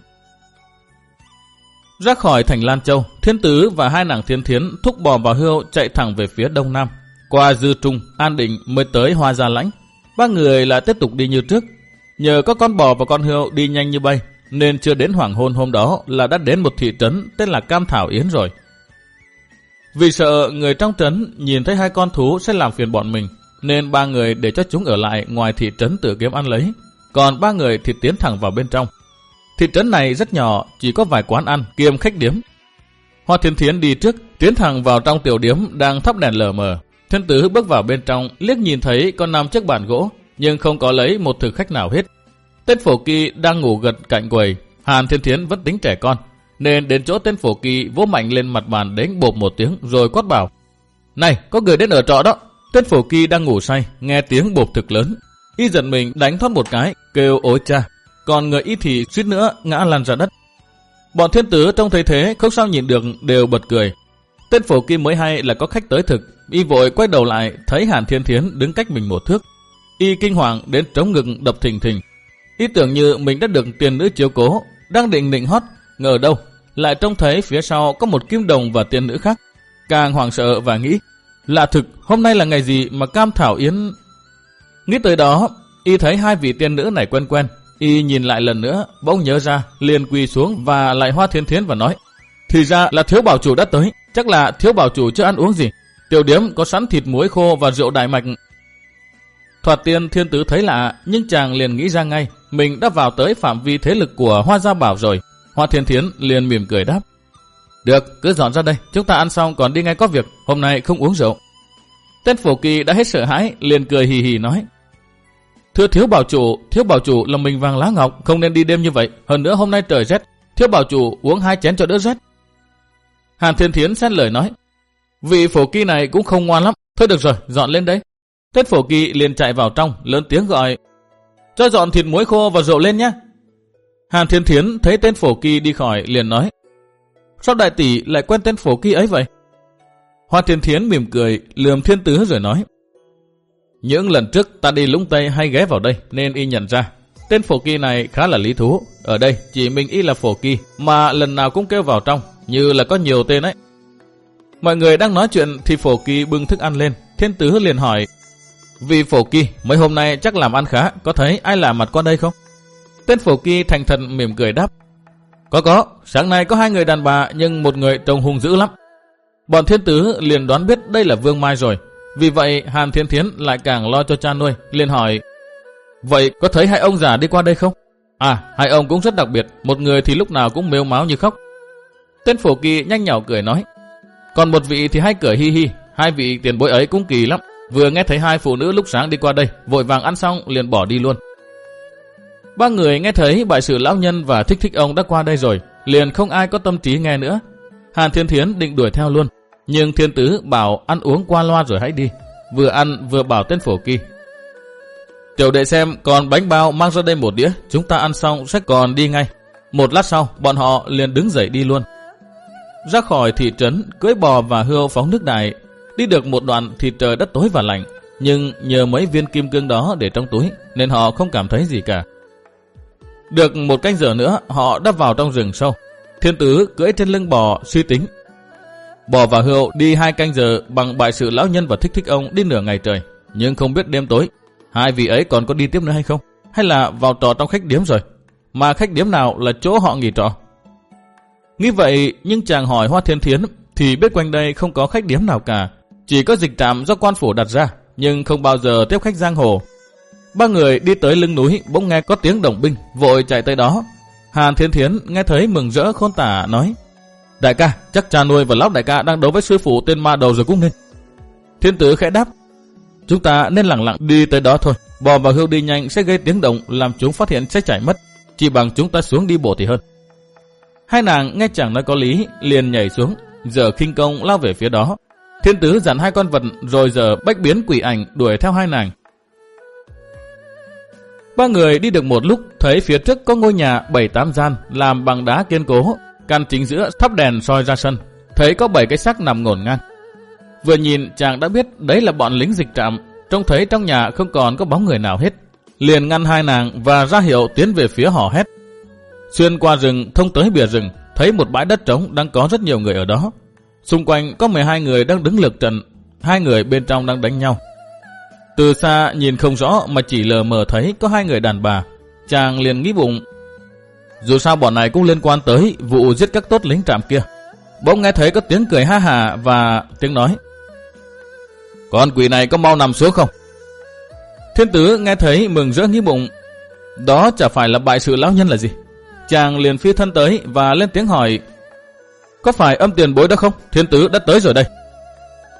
Ra khỏi thành Lan Châu, Thiên Tứ và hai nàng Thiên Thiến thúc bò vào hươu chạy thẳng về phía đông nam, qua Dư Trung, An Định mới tới Hoa Gia Lãnh. Ba người lại tiếp tục đi như trước. Nhờ có con bò và con hươu đi nhanh như bay, nên chưa đến hoàng hôn hôm đó là đã đến một thị trấn tên là Cam Thảo Yến rồi. Vì sợ người trong trấn nhìn thấy hai con thú sẽ làm phiền bọn mình, nên ba người để cho chúng ở lại ngoài thị trấn tự kiếm ăn lấy, còn ba người thì tiến thẳng vào bên trong. Thị trấn này rất nhỏ, chỉ có vài quán ăn kiêm khách điếm. Hoa Thiên Thiến đi trước, tiến thẳng vào trong tiểu điếm đang thắp đèn lờ mờ. Thiên tử bước vào bên trong, liếc nhìn thấy có năm chiếc bàn gỗ, nhưng không có lấy một thực khách nào hết. Tên phổ kỳ đang ngủ gật cạnh quầy. Hàn Thiên Thiến vẫn tính trẻ con, nên đến chỗ tên phổ kỳ vỗ mạnh lên mặt bàn đánh bộp một tiếng rồi quát bảo: "Này, có người đến ở trọ đó." Tên phổ kỳ đang ngủ say, nghe tiếng bộp thực lớn, y giật mình đánh thoát một cái, kêu ối cha. Còn người y thì suýt nữa ngã lăn ra đất. Bọn thiên tử trông thấy thế không sao nhìn được, đều bật cười. Tên phổ kỳ mới hay là có khách tới thực, y vội quay đầu lại thấy Hàn Thiên Thiến đứng cách mình một thước, y kinh hoàng đến trống ngực đập thình thình. Y tưởng như mình đã được tiền nữ chiếu cố, đang định định hót, ngờ đâu lại trông thấy phía sau có một kim đồng và tiền nữ khác. Càng hoảng sợ và nghĩ, lạ thực, hôm nay là ngày gì mà Cam Thảo Yến. Nghĩ tới đó, y thấy hai vị tiên nữ này quen quen, y nhìn lại lần nữa, bỗng nhớ ra, liền quỳ xuống và lại Hoa Thiên Thiến và nói: "Thì ra là thiếu bảo chủ đã tới, chắc là thiếu bảo chủ chưa ăn uống gì. Tiểu điếm có sẵn thịt muối khô và rượu đại mạch." Thoạt tiên thiên tử thấy lạ, nhưng chàng liền nghĩ ra ngay, mình đã vào tới phạm vi thế lực của Hoa Gia Bảo rồi. Hoa Thiên Thiến liền mỉm cười đáp: "Được, cứ dọn ra đây, chúng ta ăn xong còn đi ngay có việc, hôm nay không uống rượu." Tên phổ kỳ đã hết sợ hãi, liền cười hì hì nói: "Thưa thiếu bảo chủ, thiếu bảo chủ là mình vàng lá ngọc, không nên đi đêm như vậy. Hơn nữa hôm nay trời rét, thiếu bảo chủ uống hai chén cho đỡ rét." Hàn Thiên Thiến xen lời nói: "Vị phổ kỳ này cũng không ngoan lắm, thôi được rồi, dọn lên đấy." Tên phổ kỳ liền chạy vào trong, lớn tiếng gọi: "Cho dọn thịt muối khô và rượu lên nhé." Hàn Thiên Thiến thấy tên phổ kỳ đi khỏi, liền nói: "Sao đại tỷ lại quen tên phổ kỳ ấy vậy?" Hoa Thiên Thiến mỉm cười, lườm thiên tử rồi nói: "Những lần trước ta đi Lũng Tây hay ghé vào đây nên y nhận ra. Tên phổ kỳ này khá là lý thú. Ở đây chỉ mình y là phổ kỳ, mà lần nào cũng kêu vào trong, như là có nhiều tên ấy." Mọi người đang nói chuyện thì phổ kỳ bưng thức ăn lên. Thiên tử liền hỏi: "Vì phổ kỳ, mấy hôm nay chắc làm ăn khá, có thấy ai làm mặt qua đây không?" Tên phổ kỳ thành thật mỉm cười đáp: Có có, sáng nay có hai người đàn bà nhưng một người trông hung dữ lắm." Bọn thiên tử liền đoán biết đây là Vương Mai rồi. Vì vậy Hàn Thiên Thiến lại càng lo cho cha nuôi, liền hỏi: "Vậy có thấy hai ông già đi qua đây không?" "À, hai ông cũng rất đặc biệt, một người thì lúc nào cũng mếu máo như khóc." Tên phổ kỳ nhanh nhảu cười nói: "Còn một vị thì hay cười hi hi, hai vị tiền bối ấy cũng kỳ lắm. Vừa nghe thấy hai phụ nữ lúc sáng đi qua đây, vội vàng ăn xong liền bỏ đi luôn." Ba người nghe thấy bại sự lão nhân và thích thích ông đã qua đây rồi, liền không ai có tâm trí nghe nữa. Hàn Thiên Thiến định đuổi theo luôn, nhưng thiên tử bảo ăn uống qua loa rồi hãy đi. Vừa ăn vừa bảo tên phổ kỳ: "Tiểu đệ xem còn bánh bao mang ra đây một đĩa, chúng ta ăn xong sẽ còn đi ngay." Một lát sau bọn họ liền đứng dậy đi luôn. Ra khỏi thị trấn, cưỡi bò và hươu phóng nước đại. Đi được một đoạn thì trời đất tối và lạnh, nhưng nhờ mấy viên kim cương đó để trong túi nên họ không cảm thấy gì cả. Được một canh giờ nữa họ đã vào trong rừng sâu. Thiên tử cưỡi trên lưng bò suy tính: bò và hươu đi hai canh giờ bằng bại sự lão nhân và thích thích ông đi nửa ngày trời, nhưng không biết đêm tối hai vị ấy còn có đi tiếp nữa hay không, hay là vào trọ trong khách điếm rồi, mà khách điếm nào là chỗ họ nghỉ trọ. Nghĩ vậy nhưng chàng hỏi Hoa Thiên Thiến thì biết quanh đây không có khách điếm nào cả, chỉ có dịch trạm do quan phủ đặt ra, nhưng không bao giờ tiếp khách giang hồ. Ba người đi tới lưng núi, bỗng nghe có tiếng đồng binh, vội chạy tới đó. Hàn Thiên Thiến nghe thấy mừng rỡ khôn tả, nói: "Đại ca, chắc cha nuôi và lão đại ca đang đấu với sư phụ tên ma đầu rồi cũng nên." Thiên tử khẽ đáp: "Chúng ta nên lặng lặng đi tới đó thôi, bò và hươu đi nhanh sẽ gây tiếng động làm chúng phát hiện sẽ chạy mất, chỉ bằng chúng ta xuống đi bộ thì hơn." Hai nàng nghe chàng nói có lý, liền nhảy xuống, giờ khinh công lao về phía đó. Thiên tử dặn hai con vật rồi giờ bách biến quỷ ảnh đuổi theo hai nàng. Ba người đi được một lúc, thấy phía trước có ngôi nhà bảy tám gian làm bằng đá kiên cố, căn chính giữa thắp đèn soi ra sân, thấy có bảy cái xác nằm ngổn ngang. Vừa nhìn chàng đã biết đấy là bọn lính dịch trạm, trông thấy trong nhà không còn có bóng người nào hết, liền ngăn hai nàng và ra hiệu tiến về phía hò hét. Xuyên qua rừng thông tới bìa rừng, thấy một bãi đất trống đang có rất nhiều người ở đó. Xung quanh có mười hai người đang đứng lượt trận, hai người bên trong đang đánh nhau. Từ xa nhìn không rõ mà chỉ lờ mờ thấy có hai người đàn bà. Chàng liền nghĩ bụng, dù sao bọn này cũng liên quan tới vụ giết các tốt lính trạm kia. Bỗng nghe thấy có tiếng cười ha hà và tiếng nói: "Con quỷ này có mau nằm xuống không?" Thiên tử nghe thấy mừng rỡ nghĩ bụng, đó chả phải là bại sự lão nhân là gì. Chàng liền phi thân tới và lên tiếng hỏi: "Có phải âm tiền bối đó không? Thiên tử đã tới rồi đây."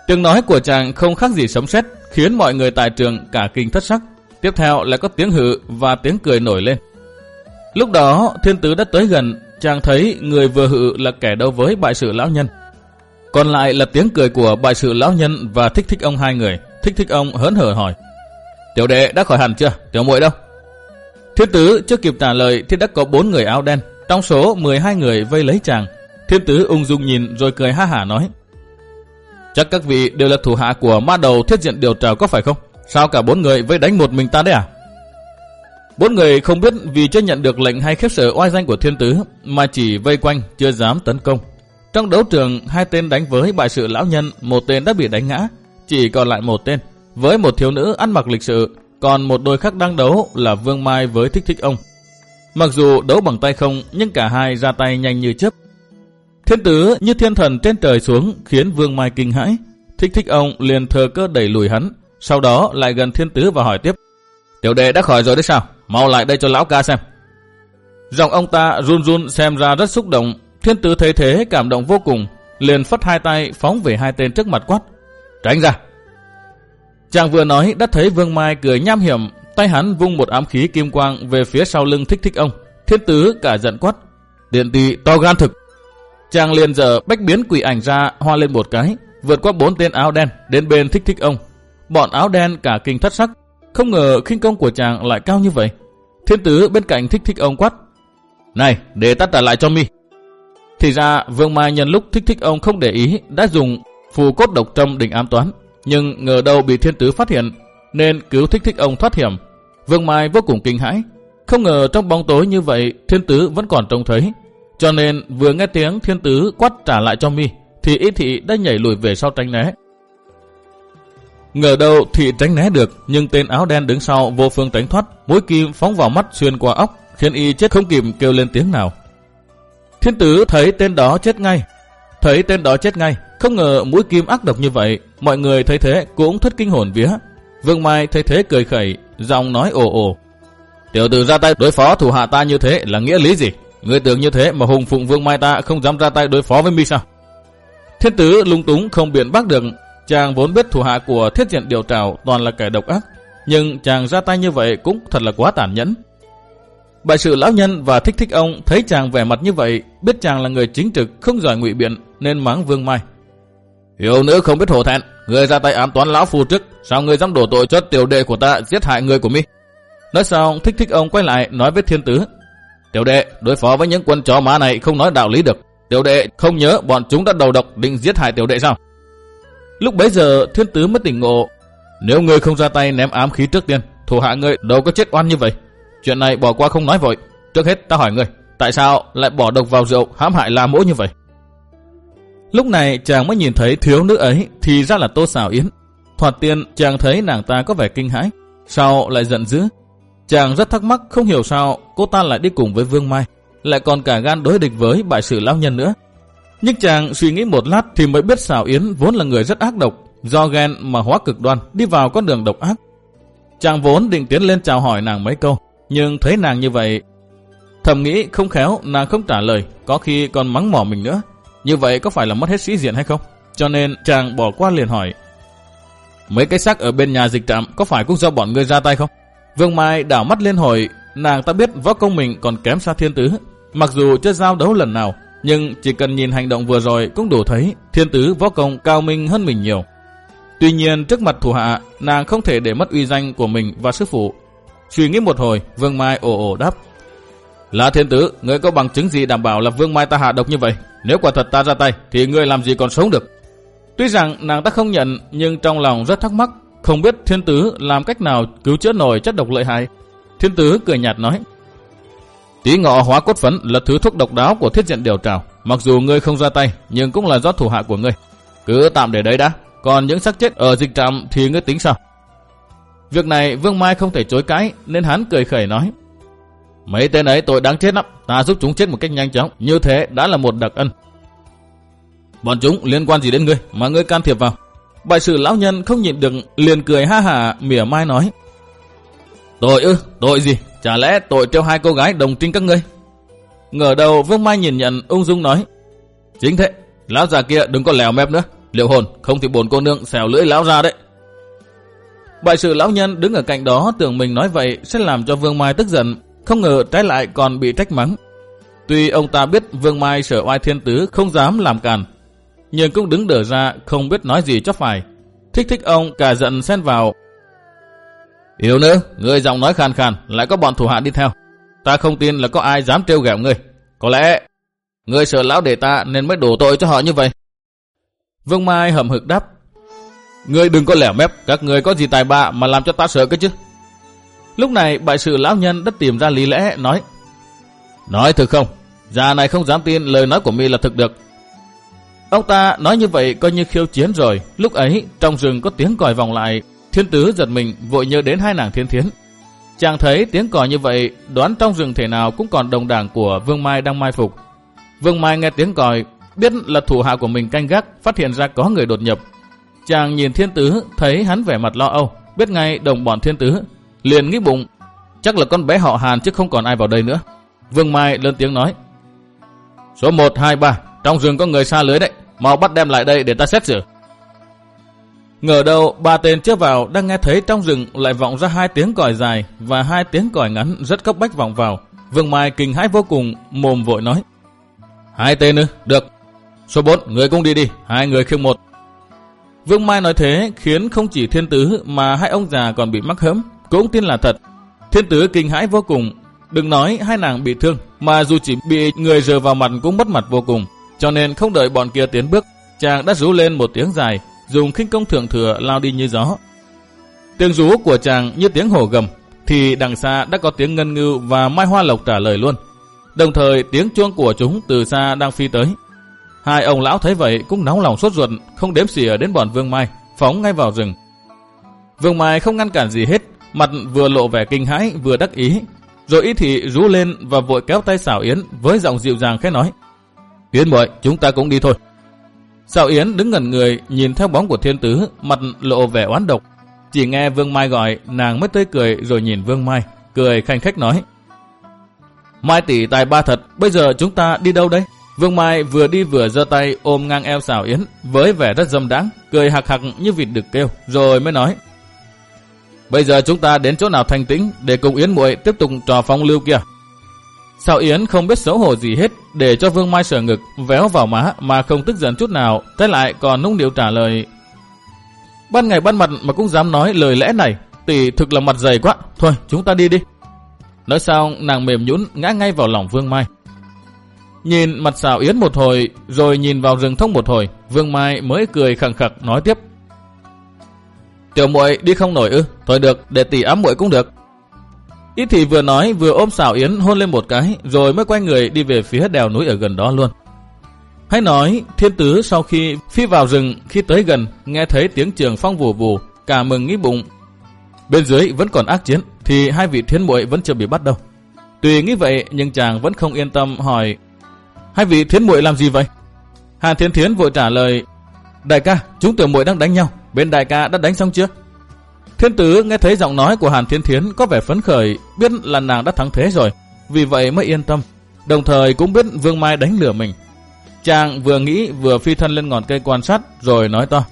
Tiếng nói của chàng không khác gì sấm sét, khiến mọi người tại trường cả kinh thất sắc. Tiếp theo lại có tiếng hự và tiếng cười nổi lên. Lúc đó Thiên Tứ đã tới gần, chàng thấy người vừa hự là kẻ đấu với Bại Sự lão nhân. Còn lại là tiếng cười của Bại Sự lão nhân và Thích Thích ông hai người. Thích Thích ông hớn hở hỏi: Tiểu đệ đã khỏi hẳn chưa? Tiểu muội đâu? Thiên Tứ chưa kịp trả lời thì đã có bốn người áo đen trong số mười hai người vây lấy chàng. Thiên Tứ ung dung nhìn rồi cười ha hả nói: Chắc các vị đều là thủ hạ của ma đầu Thiết Diện Điều Trào có phải không? Sao cả bốn người vây đánh một mình ta đấy à? Bốn người không biết vì chưa nhận được lệnh hay khiếp sợ oai danh của Thiên Tứ mà chỉ vây quanh chưa dám tấn công. Trong đấu trường, hai tên đánh với Bại Sự lão nhân, một tên đã bị đánh ngã, chỉ còn lại một tên với một thiếu nữ ăn mặc lịch sự, còn một đôi khác đang đấu là Vương Mai với Thích Thích ông. Mặc dù đấu bằng tay không nhưng cả hai ra tay nhanh như chớp. Thiên Tứ như thiên thần trên trời xuống khiến Vương Mai kinh hãi. Thích Thích ông liền thừa cơ đẩy lùi hắn, sau đó lại gần Thiên Tứ và hỏi tiếp: Tiểu đệ đã khỏi rồi đấy sao? Mau lại đây cho lão ca xem. Giọng ông ta run run xem ra rất xúc động. Thiên Tứ thấy thế cảm động vô cùng, liền phất hai tay phóng về hai tên trước mặt quát: Tránh ra! Chàng vừa nói đã thấy Vương Mai cười nham hiểm, tay hắn vung một ám khí kim quang về phía sau lưng Thích Thích ông. Thiên Tứ cả giận quát: Điện tỳ to gan thực! Chàng liền dở bách biến quỷ ảnh ra, hoa lên một cái, vượt qua bốn tên áo đen đến bên Thích Thích ông. Bọn áo đen cả kinh thất sắc, không ngờ khinh công của chàng lại cao như vậy. Thiên Tứ bên cạnh Thích Thích ông quát: Này, để ta trả lại cho mi. Thì ra Vương Mai nhân lúc Thích Thích ông không để ý đã dùng phù cốt độc trâm định ám toán, nhưng ngờ đâu bị Thiên Tứ phát hiện nên cứu Thích Thích ông thoát hiểm. Vương Mai vô cùng kinh hãi, không ngờ trong bóng tối như vậy Thiên Tứ vẫn còn trông thấy, cho nên vừa nghe tiếng Thiên Tứ quát trả lại cho mi thì ý thị đã nhảy lùi về sau tránh né. Ngờ đâu thị tránh né được, nhưng tên áo đen đứng sau vô phương tránh thoát, mũi kim phóng vào mắt xuyên qua óc, khiến y chết không kịp kêu lên tiếng nào. Thiên Tứ thấy tên đó chết ngay, thấy tên đó chết ngay, không ngờ mũi kim ác độc như vậy. Mọi người thấy thế cũng thất kinh hồn vía. Vương Mai thấy thế cười khẩy, giọng nói ồ ồ: Tiểu tử ra tay đối phó thủ hạ ta như thế là nghĩa lý gì? Ngươi tưởng như thế mà hùng phụng Vương Mai ta không dám ra tay đối phó với mi sao? Thiên Tứ lung túng không biện bác được. Chàng vốn biết thủ hạ của Thiết Diện Điều Trào toàn là kẻ độc ác, nhưng chàng ra tay như vậy cũng thật là quá tàn nhẫn. Bại Sự lão nhân và Thích Thích ông thấy chàng vẻ mặt như vậy, biết chàng là người chính trực không giỏi ngụy biện nên mắng Vương Mai: Yêu nữ không biết hổ thẹn, người ra tay ám toán lão phu trước, sao người dám đổ tội cho tiểu đệ của ta giết hại người của mi? Nói xong Thích Thích ông quay lại nói với Thiên Tứ: Tiểu đệ đối phó với những quân chó má này không nói đạo lý được. Tiểu đệ không nhớ bọn chúng đã đầu độc định giết hại tiểu đệ sao? Lúc bấy giờ Thiên Tứ mới tỉnh ngộ, nếu ngươi không ra tay ném ám khí trước tiên, thủ hạ ngươi đâu có chết oan như vậy. Chuyện này bỏ qua không nói vội. Trước hết ta hỏi ngươi, tại sao lại bỏ độc vào rượu hãm hại La Mỗ như vậy? Lúc này chàng mới nhìn thấy thiếu nữ ấy thì ra là Tô Sảo Yến. Thoạt tiên chàng thấy nàng ta có vẻ kinh hãi, sau lại giận dữ. Chàng rất thắc mắc không hiểu sao cô ta lại đi cùng với Vương Mai, lại còn cả gan đối địch với Bại Sự lão nhân nữa. Nhưng chàng suy nghĩ một lát thì mới biết Sảo Yến vốn là người rất ác độc, do ghen mà hóa cực đoan đi vào con đường độc ác. Chàng vốn định tiến lên chào hỏi nàng mấy câu, nhưng thấy nàng như vậy, thầm nghĩ không khéo nàng không trả lời, có khi còn mắng mỏ mình nữa. Như vậy có phải là mất hết sĩ diện hay không? Cho nên chàng bỏ qua liền hỏi: Mấy cái xác ở bên nhà Dịch Trạm có phải cũng do bọn ngươi ra tay không? Vương Mai đảo mắt lên hỏi, nàng ta biết võ công mình còn kém xa Thiên Tứ, mặc dù chưa giao đấu lần nào, nhưng chỉ cần nhìn hành động vừa rồi cũng đủ thấy Thiên Tứ võ công cao minh hơn mình nhiều. Tuy nhiên trước mặt thủ hạ, nàng không thể để mất uy danh của mình và sư phụ. Suy nghĩ một hồi, Vương Mai ồ ồ đáp: Là Thiên Tứ, ngươi có bằng chứng gì đảm bảo là Vương Mai ta hạ độc như vậy? Nếu quả thật ta ra tay thì ngươi làm gì còn sống được? Tuy rằng nàng ta không nhận, nhưng trong lòng rất thắc mắc, không biết Thiên Tứ làm cách nào cứu chữa nổi chất độc lợi hại. Thiên Tứ cười nhạt nói: Tí ngọ hóa cốt phấn là thứ thuốc độc đáo của Thiết Diện Điều Trào, mặc dù ngươi không ra tay nhưng cũng là do thủ hạ của ngươi, cứ tạm để đấy đã. Còn những xác chết ở Dịch Trạm thì ngươi tính sao? Việc này Vương Mai không thể chối cãi nên hắn cười khẩy nói: Mấy tên ấy tội đáng chết lắm, ta giúp chúng chết một cách nhanh chóng, như thế đã là một đặc ân. Bọn chúng liên quan gì đến ngươi mà ngươi can thiệp vào? Bại Sự lão nhân không nhịn được liền cười ha hả mỉa mai nói: Tội ư? Tội gì? Chả lẽ tội treo hai cô gái đồng trinh các ngươi? Ngờ đầu Vương Mai nhìn nhận ung dung nói: Chính thế, lão già kia đừng có lèo mép nữa. Liệu hồn, không thì bổn cô nương xẻo lưỡi lão ra đấy. Bại sự lão nhân đứng ở cạnh đó tưởng mình nói vậy sẽ làm cho Vương Mai tức giận, không ngờ trái lại còn bị trách mắng. Tuy ông ta biết Vương Mai sợ oai thiên tứ không dám làm càn, nhưng cũng đứng đờ ra không biết nói gì cho phải. Thích thích ông cả giận xen vào. Yêu nữ, người giọng nói khàn khàn, lại có bọn thủ hạ đi theo. Ta không tin là có ai dám trêu ghẹo ngươi. Có lẽ ngươi sợ lão để ta nên mới đổ tội cho họ như vậy. Vương Mai hậm hực đáp. Ngươi đừng có lẻo mép, các ngươi có gì tài bạ mà làm cho ta sợ cơ chứ. Lúc này bại sự lão nhân đã tìm ra lý lẽ, nói. Nói thực không? Già này không dám tin lời nói của mi là thực được. Ông ta nói như vậy coi như khiêu chiến rồi. Lúc ấy trong rừng có tiếng còi vọng lại. Thiên tứ giật mình vội nhớ đến hai nàng Thiên Thiến. Chàng thấy tiếng còi như vậy, đoán trong rừng thể nào cũng còn đồng đảng của Vương Mai đang mai phục. Vương Mai nghe tiếng còi, biết là thủ hạ của mình canh gác, phát hiện ra có người đột nhập. Chàng nhìn Thiên tứ, thấy hắn vẻ mặt lo âu, biết ngay đồng bọn Thiên tứ, liền nghĩ bụng, chắc là con bé họ Hàn chứ không còn ai vào đây nữa. Vương Mai lớn tiếng nói. Số một, hai, ba, trong rừng có người xa lưới đấy, mau bắt đem lại đây để ta xét xử. Ngờ đâu ba tên chưa vào đang nghe thấy trong rừng lại vọng ra hai tiếng còi dài và hai tiếng còi ngắn rất cấp bách vọng vào. Vương Mai kinh hãi vô cùng, mồm vội nói. Hai tên ư? Được. Số bốn, người cũng đi đi, hai người khiêng một. Vương Mai nói thế khiến không chỉ Thiên tứ mà hai ông già còn bị mắc hớm, cũng tin là thật. Thiên tứ kinh hãi vô cùng, đừng nói hai nàng bị thương, mà dù chỉ bị người rờ vào mặt cũng mất mặt vô cùng, cho nên không đợi bọn kia tiến bước, chàng đã rú lên một tiếng dài, dùng khinh công thượng thừa lao đi như gió. Tiếng rú của chàng như tiếng hổ gầm, thì đằng xa đã có tiếng ngân ngưu và Mai Hoa Lộc trả lời luôn. Đồng thời tiếng chuông của chúng từ xa đang phi tới. Hai ông lão thấy vậy cũng nóng lòng sốt ruột, không đếm xỉa đến bọn Vương Mai, phóng ngay vào rừng. Vương Mai không ngăn cản gì hết, mặt vừa lộ vẻ kinh hãi vừa đắc ý, rồi ý thì rú lên và vội kéo tay Sảo Yến với giọng dịu dàng khẽ nói. Yến muội, chúng ta cũng đi thôi. Sảo Yến đứng ngẩn người nhìn theo bóng của Thiên tứ, mặt lộ vẻ oán độc. Chỉ nghe Vương Mai gọi, nàng mới tươi cười rồi nhìn Vương Mai, cười khanh khách nói. Mai tỷ tài ba thật, bây giờ chúng ta đi đâu đây? Vương Mai vừa đi vừa giơ tay ôm ngang eo Sảo Yến với vẻ rất dâm đãng, cười hạc hạc như vịt đực kêu, rồi mới nói. Bây giờ chúng ta đến chỗ nào thanh tĩnh để cùng Yến muội tiếp tục trò phong lưu kia. Sảo Yến không biết xấu hổ gì hết, để cho Vương Mai sờ ngực, véo vào má mà không tức giận chút nào, trái lại còn nũng nịu trả lời. Ban ngày ban mặt mà cũng dám nói lời lẽ này, tỷ thực là mặt dày quá, thôi chúng ta đi đi. Nói xong nàng mềm nhũn ngã ngay vào lòng Vương Mai. Nhìn mặt Sảo Yến một hồi, rồi nhìn vào rừng thông một hồi, Vương Mai mới cười khẳng khặc nói tiếp. Tiểu muội đi không nổi ư? Thôi được, để tỷ ám muội cũng được. Ít thì vừa nói vừa ôm Sảo Yến hôn lên một cái, rồi mới quay người đi về phía đèo núi ở gần đó luôn. Hãy nói Thiên tứ sau khi phi vào rừng, khi tới gần nghe thấy tiếng trường phong vù vù, cả mừng nghĩ bụng. Bên dưới vẫn còn ác chiến, thì hai vị Thiến muội vẫn chưa bị bắt đâu. Tuy nghĩ vậy nhưng chàng vẫn không yên tâm hỏi. Hai vị Thiến muội làm gì vậy? Hàn Thiên Thiến vội trả lời. Đại ca, chúng tiểu muội đang đánh nhau, bên đại ca đã đánh xong chưa? Thiên tứ nghe thấy giọng nói của Hàn Thiên Thiến có vẻ phấn khởi, biết là nàng đã thắng thế rồi, vì vậy mới yên tâm, đồng thời cũng biết Vương Mai đánh lừa mình. Chàng vừa nghĩ vừa phi thân lên ngọn cây quan sát, rồi nói to.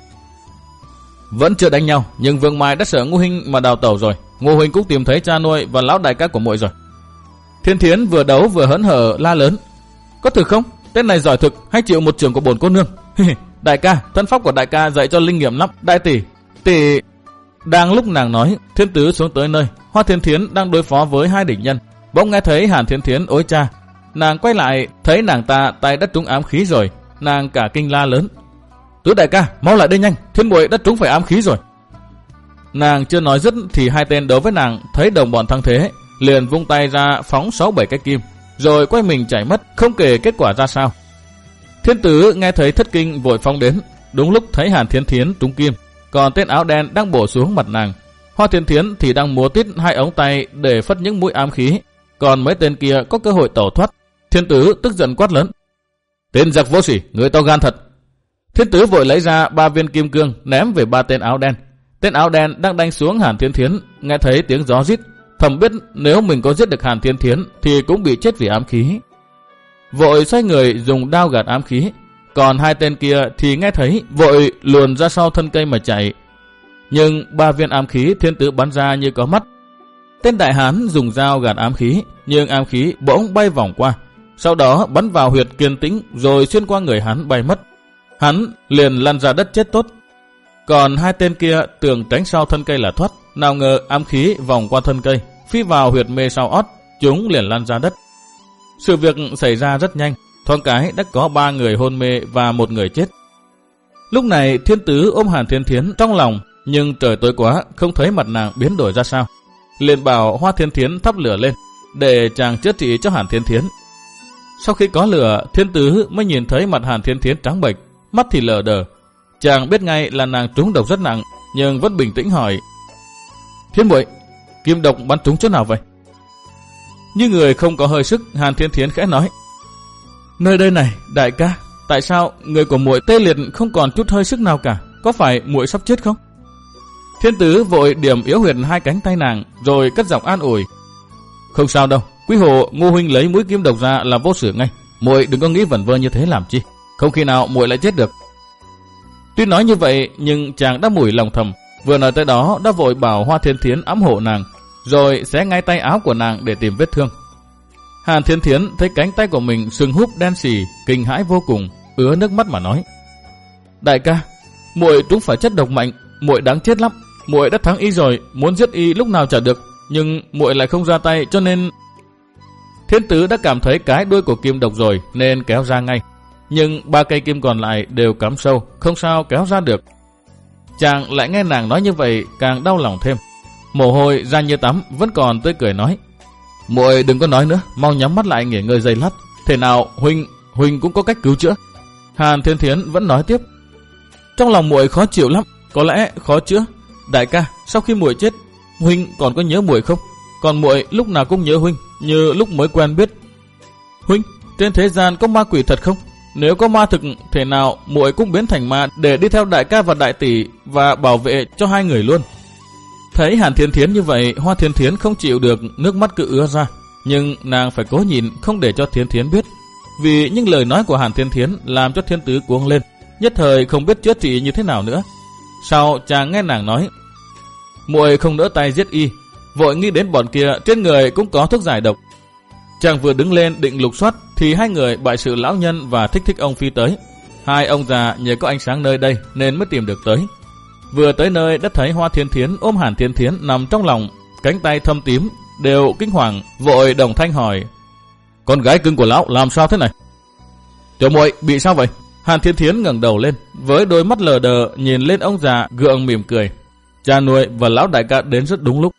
Vẫn chưa đánh nhau, nhưng Vương Mai đã sợ Ngô Huynh mà đào tẩu rồi. Ngô Huynh cũng tìm thấy cha nuôi và lão đại ca của muội rồi. Thiên Thiến vừa đấu vừa hớn hở la lớn. Có thực không? Tên này giỏi thực, hay chịu một trường của bổn cô nương? Đại ca, thân pháp của đại ca dạy cho linh nghiệm lắm. Đại tỷ, tỷ... Đang lúc nàng nói, Thiên tứ xuống tới nơi, Hoa Thiên Thiến đang đối phó với hai địch nhân. Bỗng nghe thấy Hàn Thiên Thiến ối cha. Nàng quay lại, thấy nàng ta tay đã trúng ám khí rồi. Nàng cả kinh la lớn. Tứ đại ca, mau lại đây nhanh, Thiên muội đã trúng phải ám khí rồi. Nàng chưa nói dứt thì hai tên đấu với nàng thấy đồng bọn thắng thế, liền vung tay ra phóng sáu bảy cái kim, rồi quay mình chạy mất, không kể kết quả ra sao. Thiên tứ nghe thấy thất kinh vội phóng đến, đúng lúc thấy Hàn Thiên Thiến trúng kim, còn tên áo đen đang bổ xuống mặt nàng. Hoa Thiên Thiến thì đang múa tít hai ống tay để phất những mũi ám khí, còn mấy tên kia có cơ hội tẩu thoát. Thiên tứ tức giận quát lớn. Tên giặc vô sỉ, người to gan thật. Thiên tứ vội lấy ra ba viên kim cương ném về ba tên áo đen. Tên áo đen đang đánh xuống Hàn Thiên Thiến, nghe thấy tiếng gió rít, thầm biết nếu mình có giết được Hàn Thiên Thiến thì cũng bị chết vì ám khí. Vội xoay người dùng đao gạt ám khí, Còn hai tên kia thì nghe thấy vội luồn ra sau thân cây mà chạy. Nhưng ba viên ám khí thiên tử bắn ra như có mắt. Tên đại hán dùng dao gạt ám khí, nhưng ám khí bỗng bay vòng qua, sau đó bắn vào huyệt Kiên Tĩnh rồi xuyên qua người hắn bay mất. Hắn liền lăn ra đất chết tốt. Còn hai tên kia tưởng tránh sau thân cây là thoát, nào ngờ ám khí vòng qua thân cây, phi vào huyệt mê sau ót, chúng liền lăn ra đất. Sự việc xảy ra rất nhanh, thoáng cái đã có ba người hôn mê và một người chết. Lúc này thiên tứ ôm Hàn Thiên Thiến trong lòng, nhưng trời tối quá không thấy mặt nàng biến đổi ra sao. Liền bảo Hoa Thiên Thiến thắp lửa lên để chàng chữa trị cho Hàn Thiên Thiến. Sau khi có lửa, thiên tứ mới nhìn thấy mặt Hàn Thiên Thiến trắng bệch, mắt thì lờ đờ. Chàng biết ngay là nàng trúng độc rất nặng, nhưng vẫn bình tĩnh hỏi: Thiên muội, kim độc bắn trúng chỗ nào vậy? Như người không có hơi sức, Hàn Thiên Thiến khẽ nói: Nơi đây này, đại ca, tại sao người của muội tê liệt không còn chút hơi sức nào cả? Có phải muội sắp chết không? Thiên tứ vội điểm yếu huyệt hai cánh tay nàng, rồi cất giọng an ủi: Không sao đâu, quý hồ Ngô huynh lấy mũi kim độc ra là vô sự ngay. Muội đừng có nghĩ vẩn vơ như thế làm chi, không khi nào muội lại chết được. Tuy nói như vậy, nhưng chàng đã mủi lòng thầm, vừa nói tới đó đã vội bảo Hoa Thiên Thiến ám hộ nàng, rồi xé ngay tay áo của nàng để tìm vết thương. Hàn Thiên Thiến thấy cánh tay của mình sưng húp đen xì, kinh hãi vô cùng, ứa nước mắt mà nói: Đại ca, muội trúng phải chất độc mạnh, muội đáng chết lắm. Muội đã thắng y rồi, muốn giết y lúc nào chả được, nhưng muội lại không ra tay, cho nên... Thiên tứ đã cảm thấy cái đuôi của kim độc rồi nên kéo ra ngay, nhưng ba cây kim còn lại đều cắm sâu, không sao kéo ra được. Chàng lại nghe nàng nói như vậy càng đau lòng thêm. Mồ hôi ra như tắm, vẫn còn tươi cười nói: Muội đừng có nói nữa, mau nhắm mắt lại nghỉ ngơi giây lát. Thế nào huynh huynh cũng có cách cứu chữa. Hàn Thiên Thiến vẫn nói tiếp: Trong lòng muội khó chịu lắm, có lẽ khó chữa. Đại ca, sau khi muội chết, huynh còn có nhớ muội không? Còn muội lúc nào cũng nhớ huynh, như lúc mới quen biết. Huynh, trên thế gian có ma quỷ thật không? Nếu có ma thực, thế nào muội cũng biến thành ma để đi theo đại ca và đại tỷ và bảo vệ cho hai người luôn. Thấy Hàn Thiên Thiến như vậy, Hoa Thiên Thiến không chịu được, nước mắt cứ ứa ra. Nhưng nàng phải cố nhìn không để cho Thiên Thiến biết, vì những lời nói của Hàn Thiên Thiến làm cho thiên tứ cuống lên, nhất thời không biết chữa trị như thế nào nữa. Sau chàng nghe nàng nói: Muội không đỡ tay giết y, vội nghĩ đến bọn kia trên người cũng có thuốc giải độc. Chàng vừa đứng lên định lục soát thì hai người bại sự lão nhân và thích thích ông phi tới. Hai ông già nhờ có ánh sáng nơi đây nên mới tìm được tới. Vừa tới nơi đã thấy Hoa Thiên Thiến ôm Hàn Thiên Thiến nằm trong lòng, cánh tay thâm tím, đều kinh hoàng, vội đồng thanh hỏi: Con gái cưng của lão làm sao thế này? Tiểu muội bị sao vậy? Hàn Thiên Thiến ngẩng đầu lên, với đôi mắt lờ đờ nhìn lên ông già gượng mỉm cười. Cha nuôi và lão đại ca đến rất đúng lúc.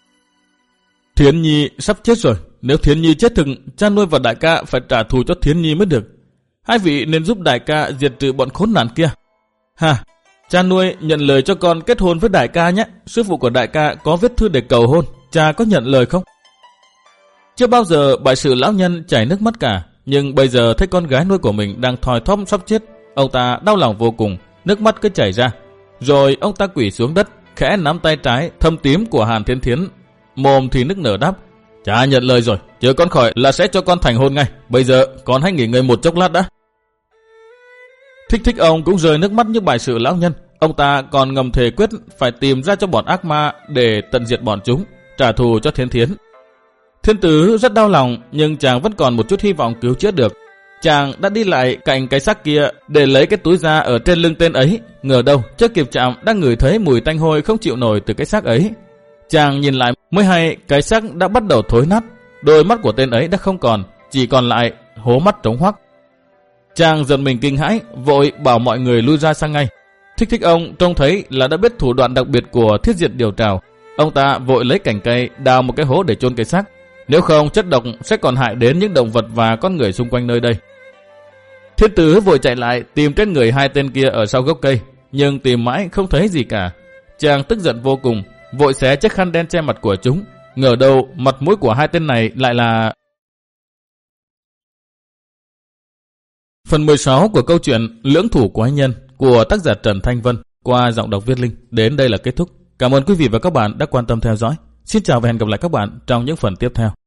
Thiến Nhi sắp chết rồi, nếu Thiến Nhi chết thực, cha nuôi và đại ca phải trả thù cho Thiến Nhi mới được. Hai vị nên giúp đại ca diệt trừ bọn khốn nạn kia. Hà, cha nuôi nhận lời cho con kết hôn với đại ca nhé. Sư phụ của đại ca có viết thư để cầu hôn, cha có nhận lời không? Chưa bao giờ bại sự lão nhân chảy nước mắt cả, nhưng bây giờ thấy con gái nuôi của mình đang thoi thóp sắp chết, ông ta đau lòng vô cùng, nước mắt cứ chảy ra. Rồi ông ta quỳ xuống đất, khẽ nắm tay trái thâm tím của Hàn Thiên Thiến, mồm thì nức nở đáp: Cha nhận lời rồi, chờ con khỏi là sẽ cho con thành hôn ngay. Bây giờ con hãy nghỉ ngơi một chốc lát đã. Thích thích ông cũng rơi nước mắt như bại sự lão nhân. Ông ta còn ngầm thề quyết phải tìm ra cho bọn ác ma để tận diệt bọn chúng, trả thù cho Thiên Thiến. Thiên tứ rất đau lòng, nhưng chàng vẫn còn một chút hy vọng cứu chữa được. Chàng đã đi lại cạnh cái xác kia để lấy cái túi da ở trên lưng tên ấy. Ngờ đâu chưa kịp chạm đã ngửi thấy mùi tanh hôi không chịu nổi từ cái xác ấy. Chàng nhìn lại mới hay cái xác đã bắt đầu thối nát, đôi mắt của tên ấy đã không còn, chỉ còn lại hố mắt trống hoắc. Chàng giật mình kinh hãi, vội bảo mọi người lui ra sang ngay. Thích thích ông trông thấy là đã biết thủ đoạn đặc biệt của thiết diệt điều trào. Ông ta vội lấy cành cây đào một cái hố để chôn cái xác. Nếu không chất độc sẽ còn hại đến những động vật và con người xung quanh nơi đây. Thiên tứ vội chạy lại tìm trên người hai tên kia ở sau gốc cây, nhưng tìm mãi không thấy gì cả. Chàng tức giận vô cùng, vội xé chiếc khăn đen che mặt của chúng. Ngờ đâu mặt mũi của hai tên này lại là... Phần mười sáu của câu chuyện Lưỡng thủ quái nhân của tác giả Trần Thanh Vân qua giọng đọc Viết Linh đến đây là kết thúc. Cảm ơn quý vị và các bạn đã quan tâm theo dõi. Xin chào và hẹn gặp lại các bạn trong những phần tiếp theo.